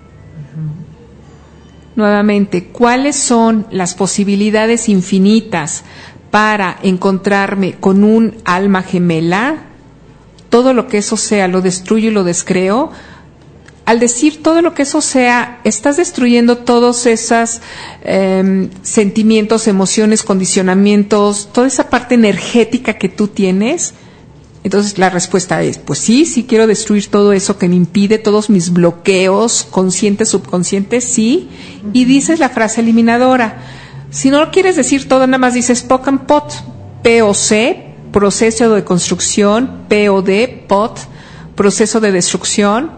Nuevamente, ¿cuáles son las posibilidades infinitas para encontrarme con un alma gemela? Todo lo que eso sea, lo destruyo y lo descreo. Al decir todo lo que eso sea, estás destruyendo todos esos sentimientos, emociones, condicionamientos, toda esa parte energética que tú tienes. Entonces la respuesta es, pues sí quiero destruir todo eso que me impide, todos mis bloqueos, conscientes, subconscientes, sí. Y dices la frase eliminadora. Si no quieres decir todo, nada más dices POC and POT, POC, proceso de construcción, POD, POT, proceso de destrucción,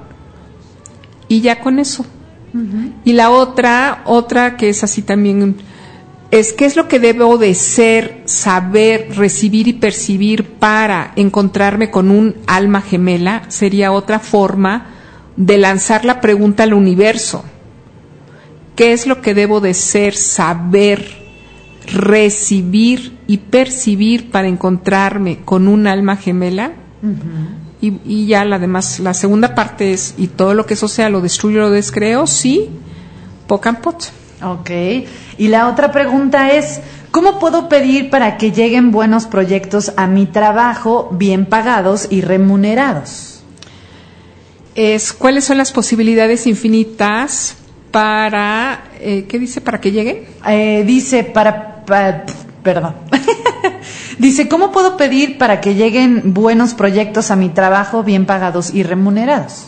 y ya con eso. Y la otra que es así también, es qué es lo que debo de ser, saber, recibir y percibir para encontrarme con un alma gemela. Sería otra forma de lanzar la pregunta al universo. ¿Qué es lo que debo de ser, saber, recibir y percibir para encontrarme con un alma gemela? Y ya la segunda parte es, y todo lo que eso sea, lo destruyo, lo descreo, sí, POC and POT. Ok, y la otra pregunta es, ¿cómo puedo pedir para que lleguen buenos proyectos a mi trabajo, bien pagados y remunerados? ¿Cuáles son las posibilidades infinitas para, qué dice, para que lleguen? Dice, perdón. Dice, ¿cómo puedo pedir para que lleguen buenos proyectos a mi trabajo, bien pagados y remunerados?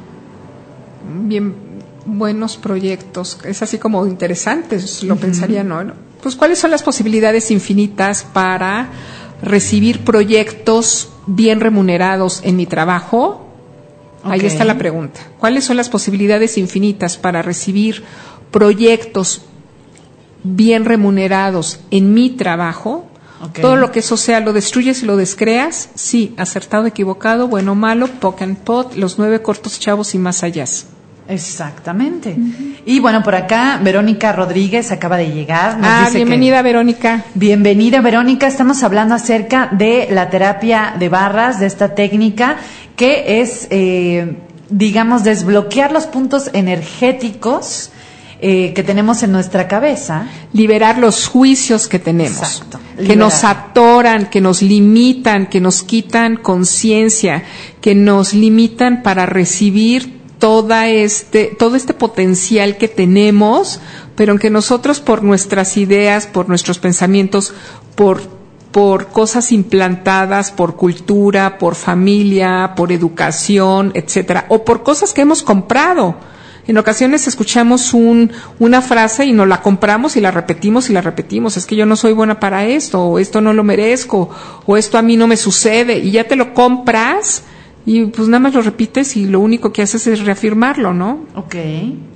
Bien, buenos proyectos, es así como interesante, lo pensaría, ¿no? Pues, ¿cuáles son las posibilidades infinitas para recibir proyectos bien remunerados en mi trabajo? Ahí está la pregunta. ¿Cuáles son las posibilidades infinitas para recibir proyectos bien remunerados en mi trabajo? Todo lo que eso sea, lo destruyes y lo descreas, sí, acertado, equivocado, bueno, malo, POC and POT, los 9 cortos chavos y más allá. Exactamente. Y bueno, por acá Verónica Rodríguez acaba de llegar. Nos dice bienvenida, Verónica. Bienvenida, Verónica. Estamos hablando acerca de la terapia de barras, de esta técnica que es, digamos, desbloquear los puntos energéticos que tenemos en nuestra cabeza. Liberar los juicios que tenemos. Exacto. Que nos atoran, que nos limitan, que nos quitan conciencia, que nos limitan para recibir todo este potencial que tenemos, pero que nosotros por nuestras ideas, por nuestros pensamientos, por cosas implantadas, por cultura, por familia, por educación, etcétera, o por cosas que hemos comprado. En ocasiones escuchamos una frase y nos la compramos y la repetimos y la repetimos. Es que yo no soy buena para esto, o esto no lo merezco, o esto a mí no me sucede, y ya te lo compras y pues nada más lo repites y lo único que haces es reafirmarlo, ¿no? Ok.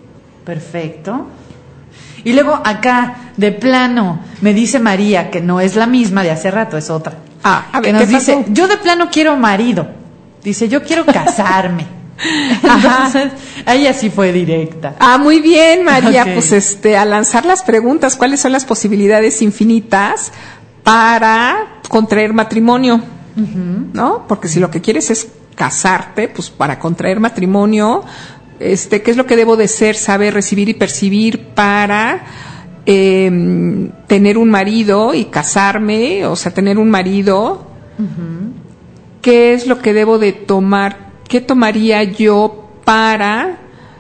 Perfecto. Y luego acá, de plano, me dice María, que no es la misma de hace rato, es otra. A ver, que nos ¿qué dice, pasó? yo de plano quiero marido. Dice, yo quiero casarme. Entonces, ella sí fue directa. Muy bien, María. Ok. Pues a lanzar las preguntas, ¿cuáles son las posibilidades infinitas para contraer matrimonio? ¿No? Porque si lo que quieres es casarte, pues para contraer matrimonio, ¿qué es lo que debo de ser, saber, recibir y percibir para tener un marido y casarme? O sea, tener un marido. ¿Qué es lo que debo de tomar? ¿Qué tomaría yo para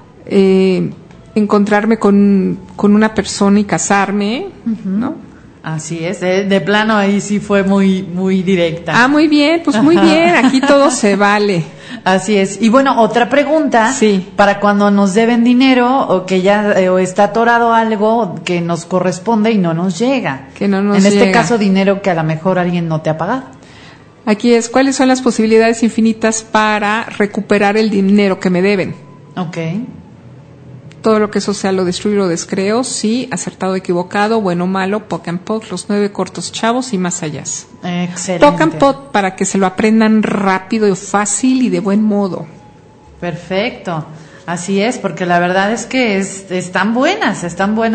encontrarme con una persona y casarme? ¿No? Así es, de plano ahí sí fue muy, muy directa. Muy bien, pues muy bien, aquí todo se vale. Así es. Y bueno, otra pregunta, Sí. para cuando nos deben dinero o que ya o está atorado algo que nos corresponde y no nos llega. Que no nos en este llega. caso, dinero que a lo mejor alguien no te ha pagado. Aquí es, ¿cuáles son las posibilidades infinitas para recuperar el dinero que me deben? Ok. Todo lo que eso sea, lo destruyo, lo descreo, sí, acertado, equivocado, bueno, malo, poc and poc, los 9 cortos chavos y más allá. Excelente. Poc and poc para que se lo aprendan rápido y fácil y de buen modo. Perfecto. Así es, porque la verdad es que están buenas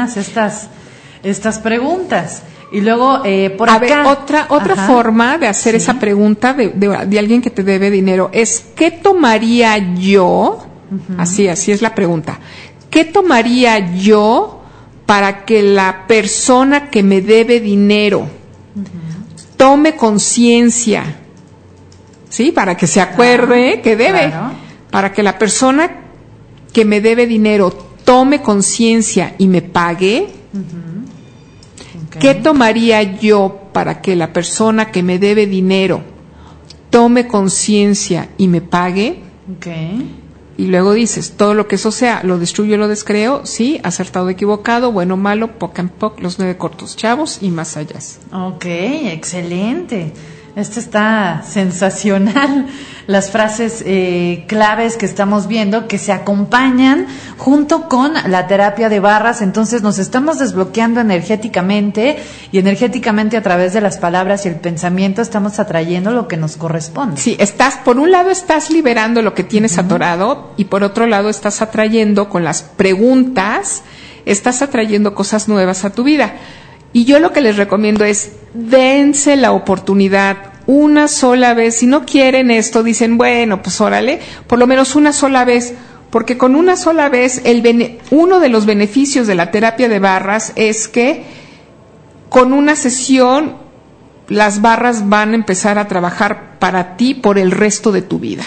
estas preguntas. Y luego, por A ver, acá. otra Ajá. forma de hacer Sí. esa pregunta de alguien que te debe dinero es, ¿qué tomaría yo? Así es la pregunta. ¿Qué tomaría yo para que la persona que me debe dinero tome conciencia? ¿Sí? Para que se acuerde que debe. Claro. Para que la persona que me debe dinero tome conciencia y me pague. Ok. ¿Qué tomaría yo para que la persona que me debe dinero tome conciencia y me pague? Ok. Y luego dices, todo lo que eso sea, lo destruyo, lo descreo, sí, acertado, equivocado, bueno, malo, poc and poc, los 9 cortos chavos y más allá. Ok, excelente. Esto está sensacional. Las frases claves que estamos viendo que se acompañan junto con la terapia de barras. Entonces nos estamos desbloqueando energéticamente y energéticamente a través de las palabras y el pensamiento estamos atrayendo lo que nos corresponde. Sí, por un lado estás liberando lo que tienes atorado y por otro lado estás atrayendo con las preguntas, estás atrayendo cosas nuevas a tu vida. Y yo lo que les recomiendo es, dense la oportunidad una sola vez. Si no quieren esto, dicen, bueno, pues órale, por lo menos una sola vez, porque con una sola vez, uno de los beneficios de la terapia de barras es que con una sesión las barras van a empezar a trabajar para ti por el resto de tu vida.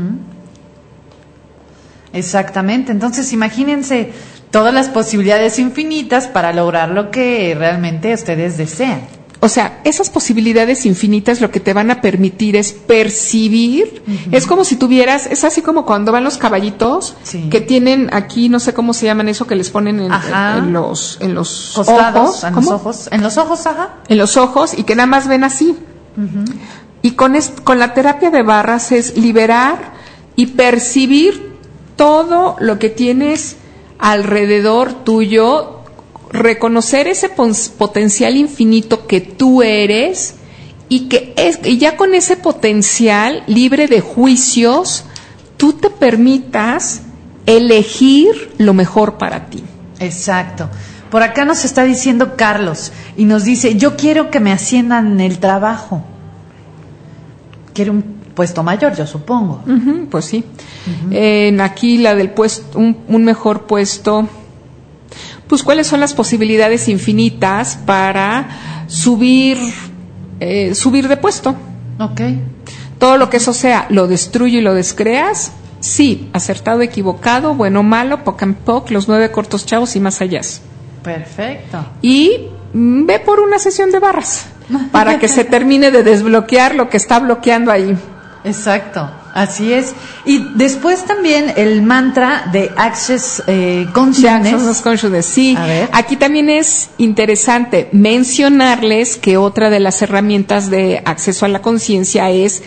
Exactamente. Entonces imagínense todas las posibilidades infinitas para lograr lo que realmente ustedes desean. O sea, esas posibilidades infinitas lo que te van a permitir es percibir. Es como si tuvieras, es así como cuando van los caballitos Sí. que tienen aquí, no sé cómo se llaman eso que les ponen en los Costados, ojos. en ¿Cómo? los ojos. En los ojos, ajá. En los ojos y que nada más ven así. Y con la terapia de barras es liberar y percibir todo lo que tienes alrededor tuyo, reconocer ese potencial infinito que tú eres y ya con ese potencial libre de juicios, tú te permitas elegir lo mejor para ti. Exacto. Por acá nos está diciendo Carlos y nos dice, yo quiero que me asciendan en el trabajo. Quiere un puesto mayor, yo supongo. Pues sí. Aquí la del puesto, un mejor puesto. Pues cuáles son las posibilidades infinitas para subir de puesto. Ok. Todo lo que eso sea, lo destruyo y lo descreas. Sí, acertado, equivocado, bueno, malo, poc and poc, los 9 cortos chavos y más allá. Perfecto. Y ve por una sesión de barras para que se termine de desbloquear lo que está bloqueando ahí. Exacto, así es. Y después también el mantra de Access Consciousness. Sí, A ver. aquí también es interesante mencionarles que otra de las herramientas de acceso a la conciencia es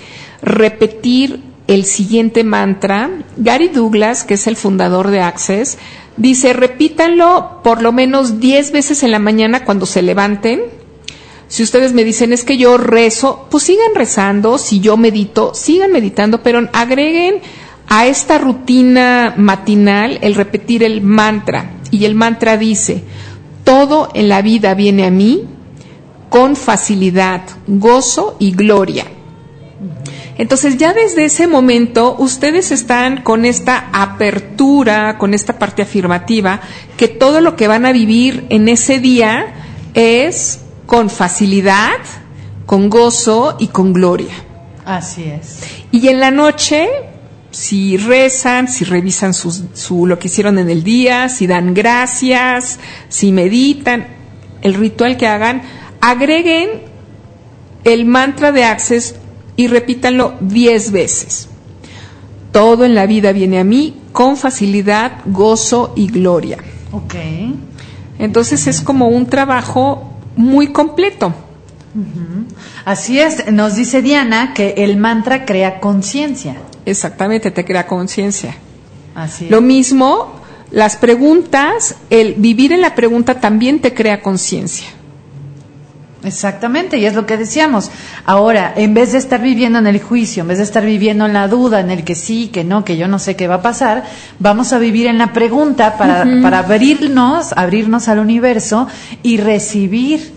repetir el siguiente mantra. Gary Douglas, que es el fundador de Access, Dice, repítanlo por lo menos 10 veces en la mañana cuando se levanten. Si ustedes me dicen, es que yo rezo, pues sigan rezando. Si yo medito, sigan meditando, pero agreguen a esta rutina matinal el repetir el mantra. Y el mantra dice, todo en la vida viene a mí con facilidad, gozo y gloria. Entonces ya desde ese momento ustedes están con esta apertura, con esta parte afirmativa, que todo lo que van a vivir en ese día es con facilidad, con gozo y con gloria. Así es. Y en la noche, si rezan, si revisan lo que hicieron en el día, si dan gracias, si meditan, el ritual que hagan, agreguen el mantra de Access y repítanlo 10 veces. Todo en la vida viene a mí con facilidad, gozo y gloria. Ok. Entonces es como un trabajo muy completo. Uh-huh. Así es, nos dice Diana que el mantra crea conciencia. Exactamente, te crea conciencia. Así es. Lo mismo, las preguntas, el vivir en la pregunta también te crea conciencia. Exactamente, y es lo que decíamos. Ahora, en vez de estar viviendo en el juicio, en vez de estar viviendo en la duda, en el que sí, que no, que yo no sé qué va a pasar, vamos a vivir en la pregunta para abrirnos al universo y recibir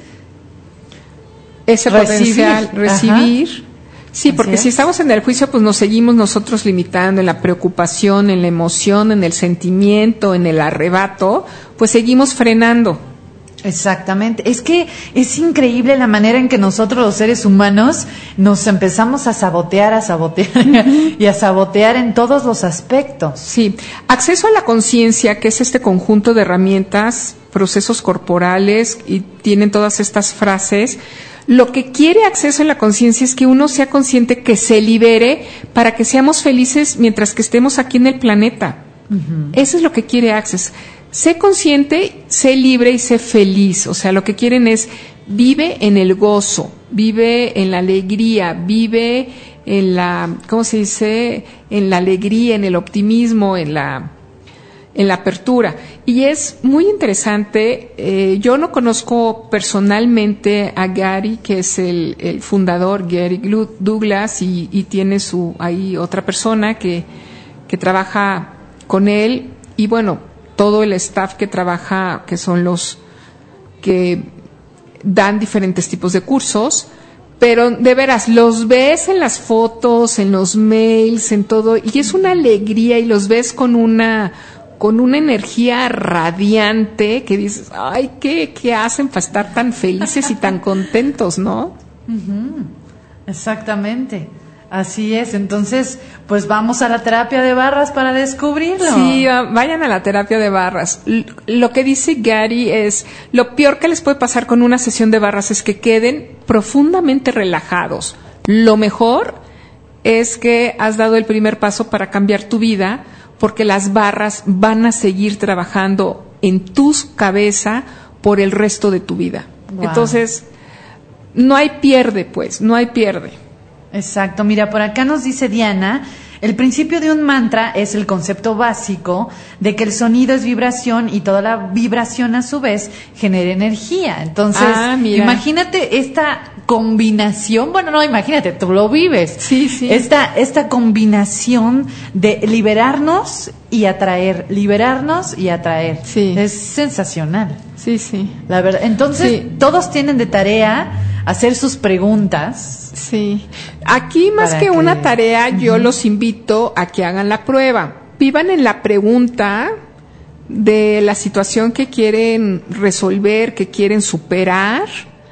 ese potencial, recibir. Ajá. Sí, porque si estamos en el juicio, pues nos seguimos nosotros limitando en la preocupación, en la emoción, en el sentimiento, en el arrebato, pues seguimos frenando. Exactamente. Es que es increíble la manera en que nosotros los seres humanos nos empezamos a sabotear y a sabotear en todos los aspectos. Sí. Acceso a la conciencia, que es este conjunto de herramientas, procesos corporales, y tienen todas estas frases. Lo que quiere acceso a la conciencia es que uno sea consciente, que se libere para que seamos felices mientras que estemos aquí en el planeta. Uh-huh. Eso es lo que quiere Access. Sé consciente, sé libre y sé feliz. O sea, lo que quieren es vive en el gozo, vive en la alegría, vive en la, ¿cómo se dice? En la alegría, en el optimismo, en la apertura. Y es muy interesante. Yo no conozco personalmente a Gary, que es el fundador, Gary Douglas, y tiene ahí otra persona que trabaja con él. Y bueno, todo el staff que trabaja, que son los que dan diferentes tipos de cursos, pero de veras, los ves en las fotos, en los mails, en todo, y es una alegría, y los ves con una energía radiante que dices, ay, ¿qué hacen para estar tan felices y tan contentos, no? Uh-huh. Exactamente. Así es, entonces, pues vamos a la terapia de barras para descubrirlo. Sí, vayan a la terapia de barras. Lo que dice Gary es, lo peor que les puede pasar con una sesión de barras es que queden profundamente relajados. Lo mejor es que has dado el primer paso para cambiar tu vida, porque las barras van a seguir trabajando en tu cabeza por el resto de tu vida. Wow. Entonces, no hay pierde, pues, no hay pierde. Exacto, mira, por acá nos dice Diana, el principio de un mantra es el concepto básico de que el sonido es vibración y toda la vibración a su vez genera energía. Entonces, imagínate esta combinación, bueno, no, imagínate, tú lo vives. Sí, sí. Esta combinación de liberarnos y atraer. Sí. Es sensacional. Sí, sí. La verdad, entonces, sí. Todos tienen de tarea hacer sus preguntas. Sí. Aquí más que una tarea, yo los invito a que hagan la prueba. Vivan en la pregunta de la situación que quieren resolver, que quieren superar.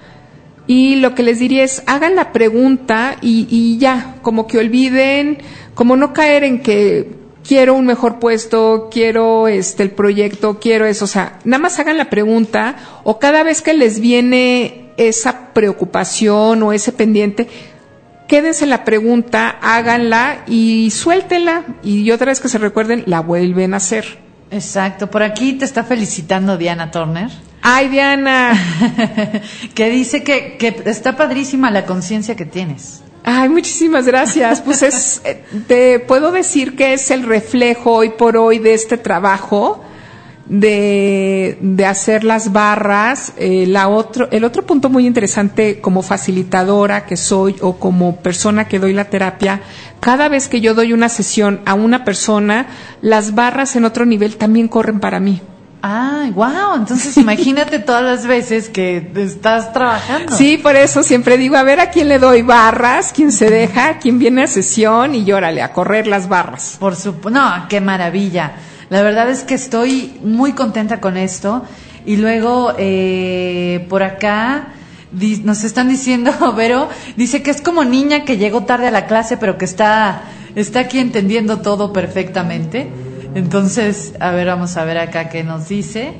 Y lo que les diría es, hagan la pregunta y ya, como que olviden, como no caer en que quiero un mejor puesto, quiero el proyecto, quiero eso. O sea, nada más hagan la pregunta, o cada vez que les viene esa preocupación o ese pendiente, quédense en la pregunta, háganla y suéltenla, y otra vez que se recuerden, la vuelven a hacer. Exacto. Por aquí te está felicitando Diana Turner. ¡Ay, Diana! Que dice que está padrísima la conciencia que tienes. Ay, muchísimas gracias. Pues te puedo decir que es el reflejo hoy por hoy de este trabajo. de hacer las barras. El otro punto muy interesante como facilitadora que soy o como persona que doy la terapia, cada vez que yo doy una sesión a una persona, las barras en otro nivel también corren para mí. ¡Ay, wow! Entonces imagínate todas las veces que estás trabajando. Sí, por eso siempre digo, a ver a quién le doy barras, quién se deja, quién viene a sesión y llórale, a correr las barras. Por supuesto, no, qué maravilla. La verdad es que estoy muy contenta con esto. Y luego, por acá, nos están diciendo, Vero, dice que es como niña que llegó tarde a la clase, pero que está aquí entendiendo todo perfectamente. Entonces, a ver, vamos a ver acá qué nos dice.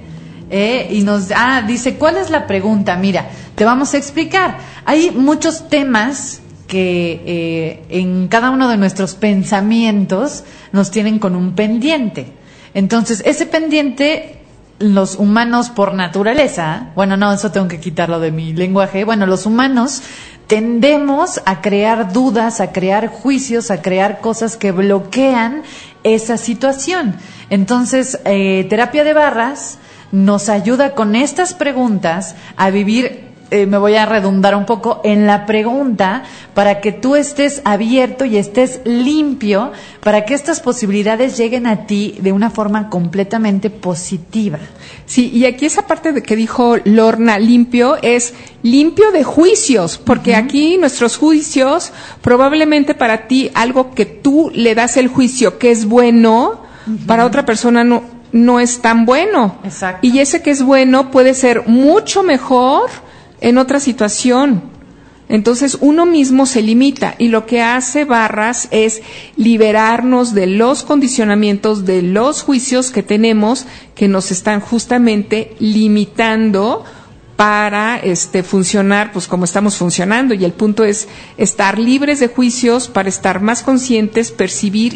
Dice, ¿cuál es la pregunta? Mira, te vamos a explicar. Hay muchos temas que en cada uno de nuestros pensamientos nos tienen con un pendiente. Entonces, ese pendiente, los humanos por naturaleza, bueno, no, eso tengo que quitarlo de mi lenguaje, bueno, los humanos tendemos a crear dudas, a crear juicios, a crear cosas que bloquean esa situación. Entonces, terapia de barras nos ayuda con estas preguntas a vivir, me voy a redundar un poco en la pregunta, para que tú estés abierto y estés limpio, para que estas posibilidades lleguen a ti de una forma completamente positiva. Sí, y aquí esa parte de que dijo Lorna, limpio, es limpio de juicios, porque aquí nuestros juicios, probablemente para ti, algo que tú le das el juicio que es bueno, para otra persona no es tan bueno. Exacto. Y ese que es bueno puede ser mucho mejor en otra situación. Entonces uno mismo se limita, y lo que hace barras es liberarnos de los condicionamientos, de los juicios que tenemos, que nos están justamente limitando para funcionar pues como estamos funcionando. Y el punto es estar libres de juicios para estar más conscientes, percibir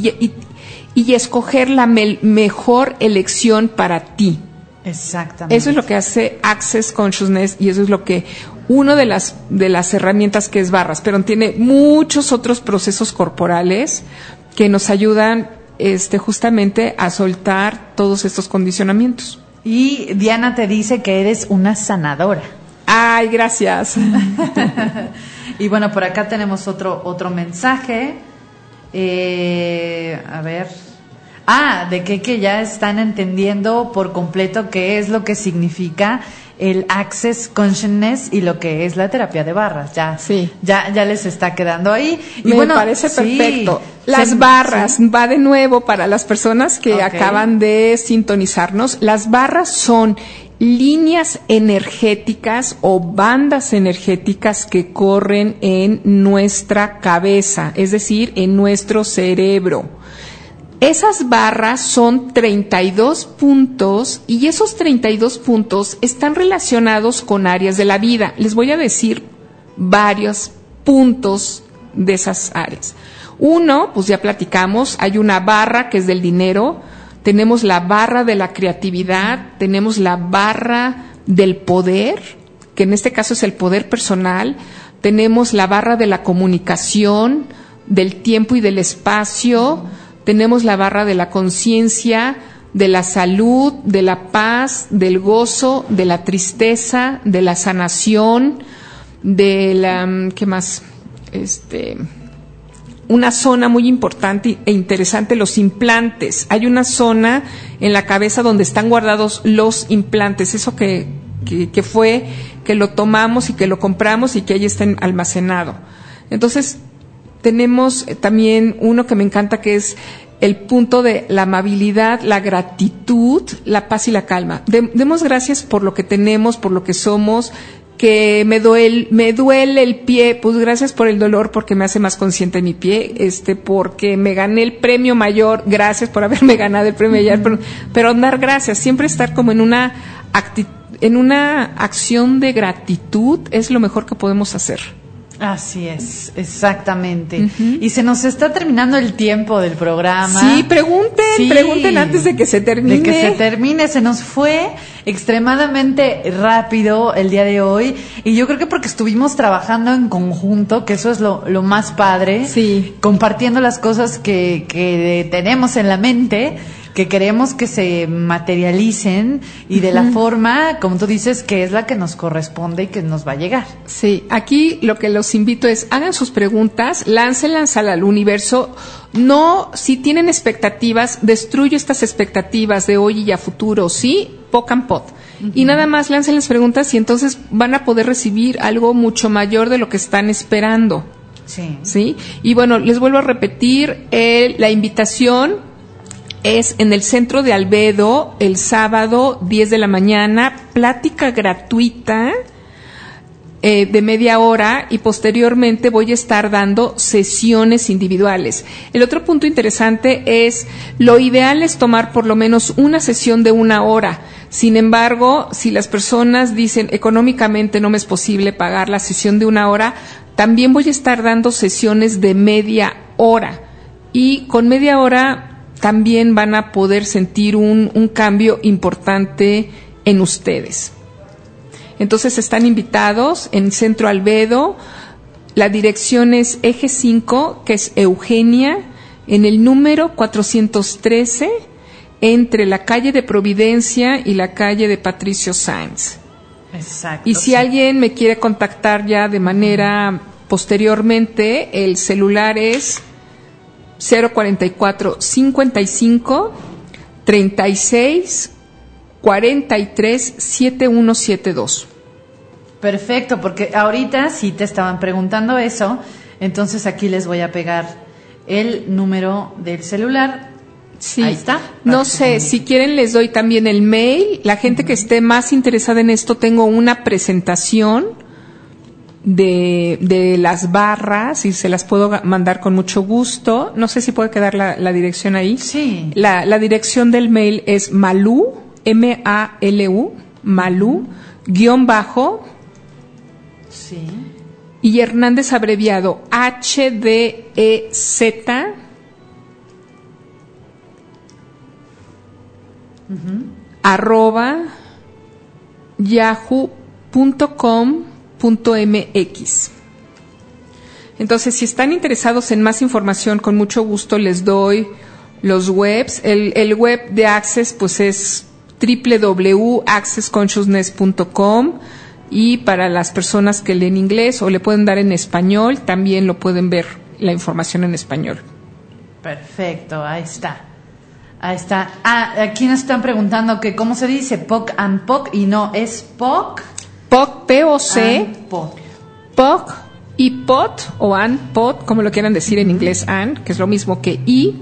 y escoger la mejor elección para ti. Exactamente. Eso es lo que hace Access Consciousness, y eso es lo que una de las herramientas que es barras, pero tiene muchos otros procesos corporales que nos ayudan justamente a soltar todos estos condicionamientos. Y Diana te dice que eres una sanadora. Ay, gracias. Y bueno, por acá tenemos otro mensaje. A ver. De que ya están entendiendo por completo qué es lo que significa el Access Consciousness y lo que es la terapia de barras. Ya les está quedando ahí. Y me parece perfecto. Las barras, va de nuevo para las personas que acaban de sintonizarnos. Las barras son líneas energéticas o bandas energéticas que corren en nuestra cabeza, es decir, en nuestro cerebro. Esas barras son 32 puntos, y esos 32 puntos están relacionados con áreas de la vida. Les voy a decir varios puntos de esas áreas. Uno, pues ya platicamos, hay una barra que es del dinero, tenemos la barra de la creatividad, tenemos la barra del poder, que en este caso es el poder personal, tenemos la barra de la comunicación, del tiempo y del espacio, tenemos la barra de la conciencia, de la salud, de la paz, del gozo, de la tristeza, de la sanación, de la, ¿qué más? Una zona muy importante e interesante, los implantes. Hay una zona en la cabeza donde están guardados los implantes, eso que fue, que lo tomamos y que lo compramos y que ahí está almacenado. Entonces, tenemos también uno que me encanta, que es el punto de la amabilidad, la gratitud, la paz y la calma. Demos gracias por lo que tenemos, por lo que somos. Que me duele el pie, pues gracias por el dolor, porque me hace más consciente mi pie, porque me gané el premio mayor, gracias por haberme ganado el premio mayor, pero dar gracias, siempre estar como en una acción de gratitud es lo mejor que podemos hacer. Así es, exactamente. Y se nos está terminando el tiempo del programa. Sí, pregunten antes de que se termine. Se nos fue extremadamente rápido el día de hoy, y yo creo que porque estuvimos trabajando en conjunto, que eso es lo más padre, sí, compartiendo las cosas que tenemos en la mente, que queremos que se materialicen y de la forma, como tú dices, que es la que nos corresponde y que nos va a llegar. Sí, aquí lo que los invito es, hagan sus preguntas, láncenlas al universo. No, si tienen expectativas, destruyo estas expectativas de hoy y a futuro, ¿sí? Poc and pot. Y nada más lancen las preguntas y entonces van a poder recibir algo mucho mayor de lo que están esperando. Sí. ¿Sí? Y bueno, les vuelvo a repetir, la invitación es en el Centro de Albedo el sábado 10 de la mañana, plática gratuita de media hora y posteriormente voy a estar dando sesiones individuales. El otro punto interesante es, lo ideal es tomar por lo menos una sesión de 1 hora. Sin embargo, si las personas dicen económicamente no me es posible pagar la sesión de 1 hora, también voy a estar dando sesiones de media hora y con media hora también van a poder sentir un cambio importante en ustedes. Entonces están invitados en Centro Albedo, la dirección es Eje 5, que es Eugenia, en el número 413, entre la calle de Providencia y la calle de Patricio Sáenz. Exacto. Y si alguien me quiere contactar ya de manera posteriormente, el celular es 044 55 36 43 7172. Perfecto, porque ahorita sí te estaban preguntando eso, entonces aquí les voy a pegar el número del celular. Sí. Ahí está. No sé, si quieren les doy también el mail. La gente que esté más interesada en esto, tengo una presentación de las barras y se las puedo mandar con mucho gusto. No sé si puede quedar la dirección ahí. Sí. La dirección del mail es Malu, M-A-L-U, Malu, _ Sí. y Hernández abreviado H-D-E-Z @yahoo.com.mx. Entonces, si están interesados en más información, con mucho gusto les doy los webs. El web de Access pues es www.accessconsciousness.com, y para las personas que leen inglés o le pueden dar en español, también lo pueden ver la información en español. Perfecto, ahí está. Ahí está. Aquí nos están preguntando que cómo se dice POC and POC y no es POC. POC, P-O-C, POC. POC y POT o ANPOT, como lo quieran decir en inglés, AN, que es lo mismo que I.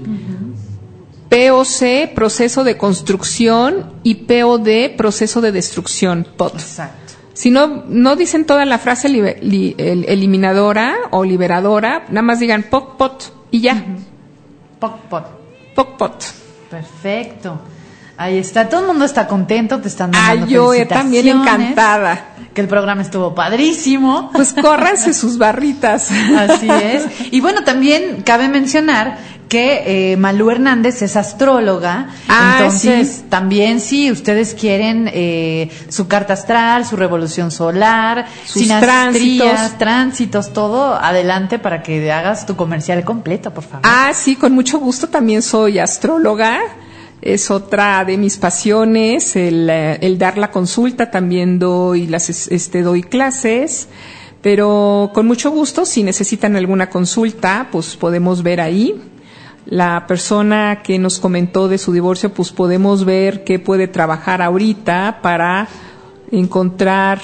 POC, proceso de construcción, y POD, proceso de destrucción, POT. Exacto. Si no dicen toda la frase eliminadora o liberadora, nada más digan POC, POT y ya. POC, POT. POC, POT. Perfecto. Ahí está. Todo el mundo está contento, te están dando yo felicitaciones. también encantada. Que el programa estuvo padrísimo. Pues córranse sus barritas. Así es. Y bueno, también cabe mencionar que Malú Hernández es astróloga. Entonces, sí. También si ustedes quieren su carta astral, su revolución solar, sus sinastrías, tránsitos, todo, adelante para que hagas tu comercial completo, por favor. Sí, con mucho gusto. También soy astróloga. Es otra de mis pasiones, el dar la consulta. También doy clases, pero con mucho gusto, si necesitan alguna consulta, pues podemos ver ahí. La persona que nos comentó de su divorcio, pues podemos ver qué puede trabajar ahorita para encontrar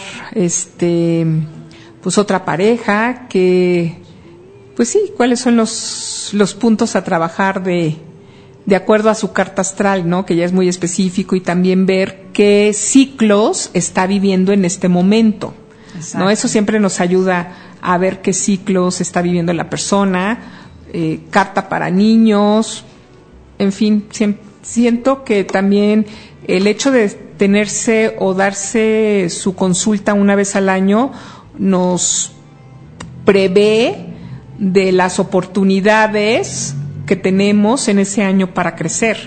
pues otra pareja, que pues sí, cuáles son los puntos a trabajar de acuerdo a su carta astral, ¿no? Que ya es muy específico, y también ver qué ciclos está viviendo en este momento. Exacto. ¿No? Eso siempre nos ayuda a ver qué ciclos está viviendo la persona. Carta para niños, en fin, siento que también el hecho de tenerse o darse su consulta una vez al año nos prevé de las oportunidades que tenemos en ese año para crecer.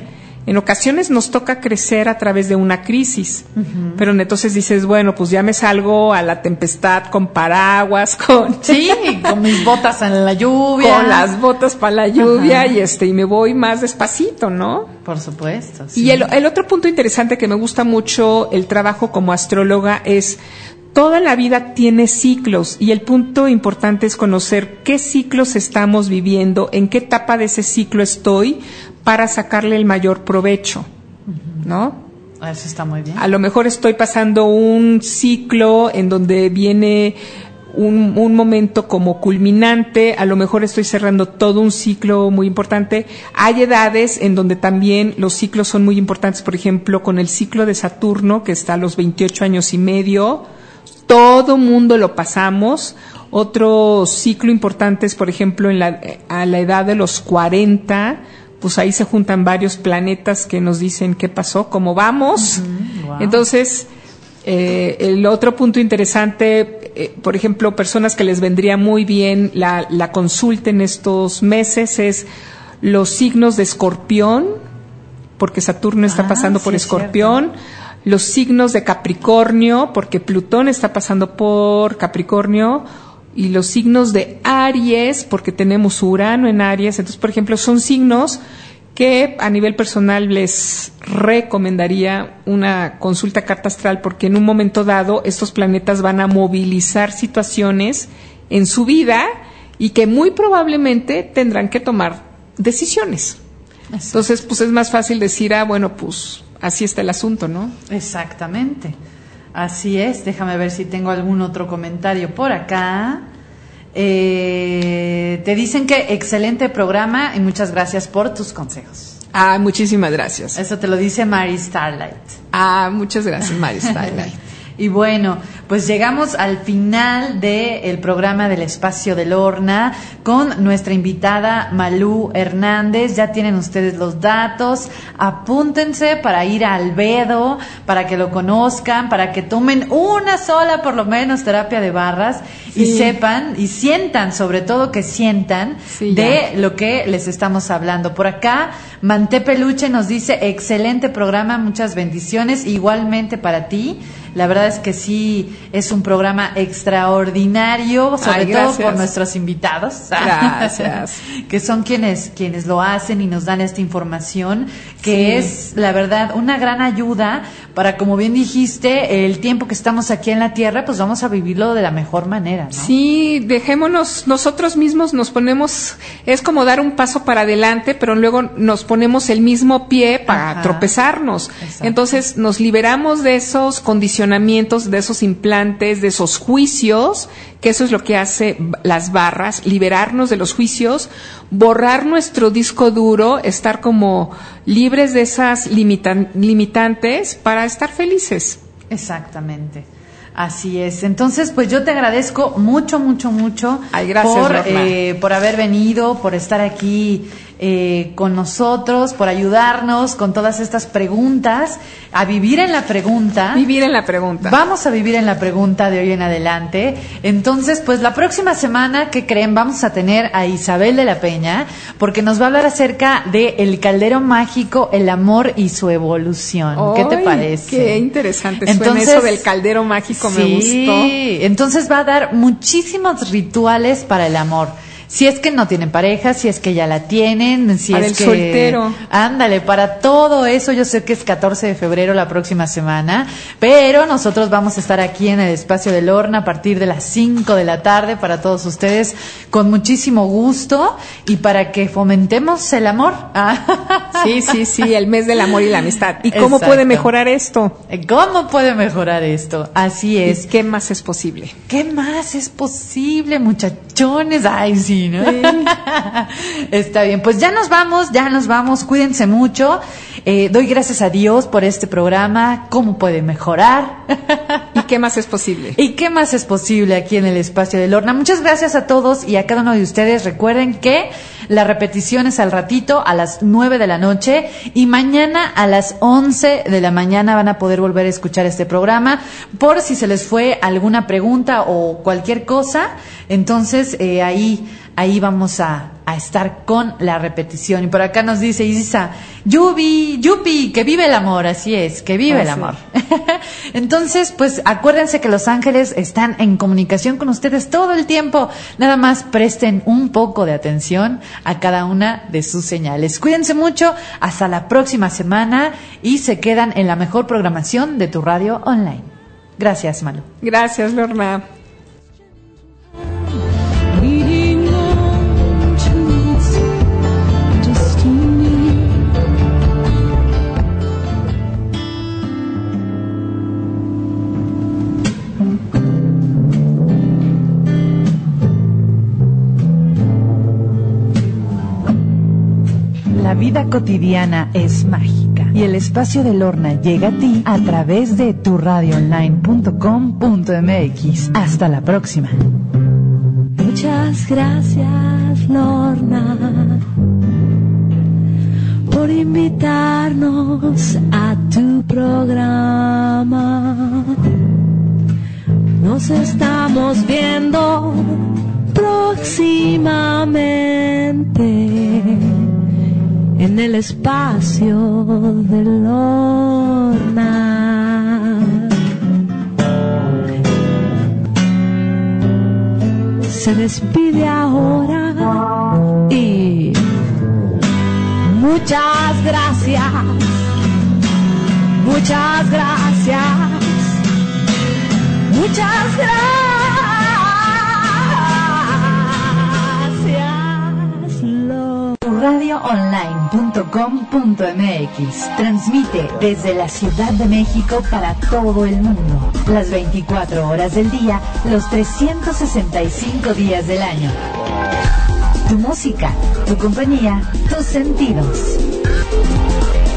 En ocasiones nos toca crecer a través de una crisis, pero entonces dices, bueno, pues ya me salgo a la tempestad con paraguas, Sí, con mis botas en la lluvia. Con las botas para la lluvia y me voy más despacito, ¿no? Por supuesto. Sí. Y el otro punto interesante que me gusta mucho el trabajo como astróloga es toda la vida tiene ciclos y el punto importante es conocer qué ciclos estamos viviendo, en qué etapa de ese ciclo estoy para sacarle el mayor provecho, ¿no? Eso está muy bien. A lo mejor estoy pasando un ciclo en donde viene un momento como culminante, a lo mejor estoy cerrando todo un ciclo muy importante. Hay edades en donde también los ciclos son muy importantes, por ejemplo, con el ciclo de Saturno, que está a los 28 años y medio, todo mundo lo pasamos. Otro ciclo importante es, por ejemplo, a la edad de los 40, pues ahí se juntan varios planetas que nos dicen qué pasó, cómo vamos. Wow. Entonces, el otro punto interesante, por ejemplo, personas que les vendría muy bien la consulta en estos meses es los signos de Escorpión, porque Saturno está pasando por Escorpión. Los signos de Capricornio, porque Plutón está pasando por Capricornio, y los signos de Aries, porque tenemos Urano en Aries. Entonces, por ejemplo, son signos que a nivel personal les recomendaría una consulta carta astral, porque en un momento dado estos planetas van a movilizar situaciones en su vida y que muy probablemente tendrán que tomar decisiones. Entonces, pues es más fácil decir, bueno, pues así está el asunto, ¿no? Exactamente. Así es. Déjame ver si tengo algún otro comentario por acá. Te dicen que excelente programa y muchas gracias por tus consejos. Muchísimas gracias. Eso te lo dice Mary Starlight. Muchas gracias, Mary Starlight. Y bueno, pues llegamos al final del programa del Espacio de Lorna con nuestra invitada Malú Hernández. Ya tienen ustedes los datos, apúntense para ir a Albedo, para que lo conozcan, para que tomen una sola por lo menos terapia de barras y sepan y sientan, sobre todo que sientan de lo que les estamos hablando. Por acá, Manté Peluche nos dice, excelente programa, muchas bendiciones, igualmente para ti. La verdad es que sí, es un programa extraordinario, sobre todo por nuestros invitados. Gracias. Que son quienes lo hacen y nos dan esta información, que es, la verdad, una gran ayuda para, como bien dijiste, el tiempo que estamos aquí en la Tierra, pues vamos a vivirlo de la mejor manera, ¿no? Sí, dejémonos, nosotros mismos nos ponemos, es como dar un paso para adelante, pero luego nos ponemos el mismo pie para tropezarnos. Exacto. Entonces nos liberamos de esos condicionamientos, de esos implantes, de esos juicios, que eso es lo que hace las barras, liberarnos de los juicios, borrar nuestro disco duro, estar como libres de esas limitantes para estar felices. Exactamente. Así es. Entonces, pues yo te agradezco mucho, mucho, mucho. Gracias, por haber venido, por estar aquí con nosotros, por ayudarnos con todas estas preguntas, a vivir en la pregunta. Vivir en la pregunta. Vamos a vivir en la pregunta de hoy en adelante. Entonces, pues la próxima semana, ¿qué creen? Vamos a tener a Isabel de la Peña, porque nos va a hablar acerca de el caldero mágico, el amor y su evolución. ¿Qué te parece? Qué interesante suena eso del caldero mágico, me gustó. Sí, entonces va a dar muchísimos rituales para el amor. Si es que no tienen pareja, si es que ya la tienen, si para es el que... soltero. Ándale, para todo eso. Yo sé que es 14 de febrero la próxima semana, pero nosotros vamos a estar aquí en el Espacio de Lorna a partir de las 5 de la tarde para todos ustedes, con muchísimo gusto y para que fomentemos el amor. Sí, el mes del amor y la amistad. ¿Y cómo puede mejorar esto? ¿Cómo puede mejorar esto? Así es. ¿Y qué más es posible? ¿Qué más es posible, muchachones? Ay, sí, ¿no? Sí. Está bien, pues ya nos vamos, cuídense mucho. Doy gracias a Dios por este programa. ¿Cómo puede mejorar? ¿Y qué más es posible? ¿Y qué más es posible aquí en el Espacio de Lorna? Muchas gracias a todos y a cada uno de ustedes. Recuerden que la repetición es al ratito a las 9 de la noche y mañana a las 11 de la mañana van a poder volver a escuchar este programa por si se les fue alguna pregunta o cualquier cosa. Entonces ahí ahí vamos a estar con la repetición. Y por acá nos dice Isa, Yupi, que vive el amor, así es, que vive el amor. Entonces, pues acuérdense que los ángeles están en comunicación con ustedes todo el tiempo, nada más presten un poco de atención a cada una de sus señales. Cuídense mucho, hasta la próxima semana y se quedan en la mejor programación de tu radio online. Gracias, Manu. Gracias, Lorna. La vida cotidiana es mágica y el espacio de Lorna llega a ti a través de turadioonline.com.mx. Hasta la próxima. Muchas gracias, Lorna, por invitarnos a tu programa. Nos estamos viendo próximamente en el espacio de Lorna. Se despide ahora y muchas gracias, muchas gracias, muchas gracias. radioonline.com.mx transmite desde la Ciudad de México para todo el mundo, las 24 horas del día, los 365 días del año. Tu música, tu compañía, tus sentidos.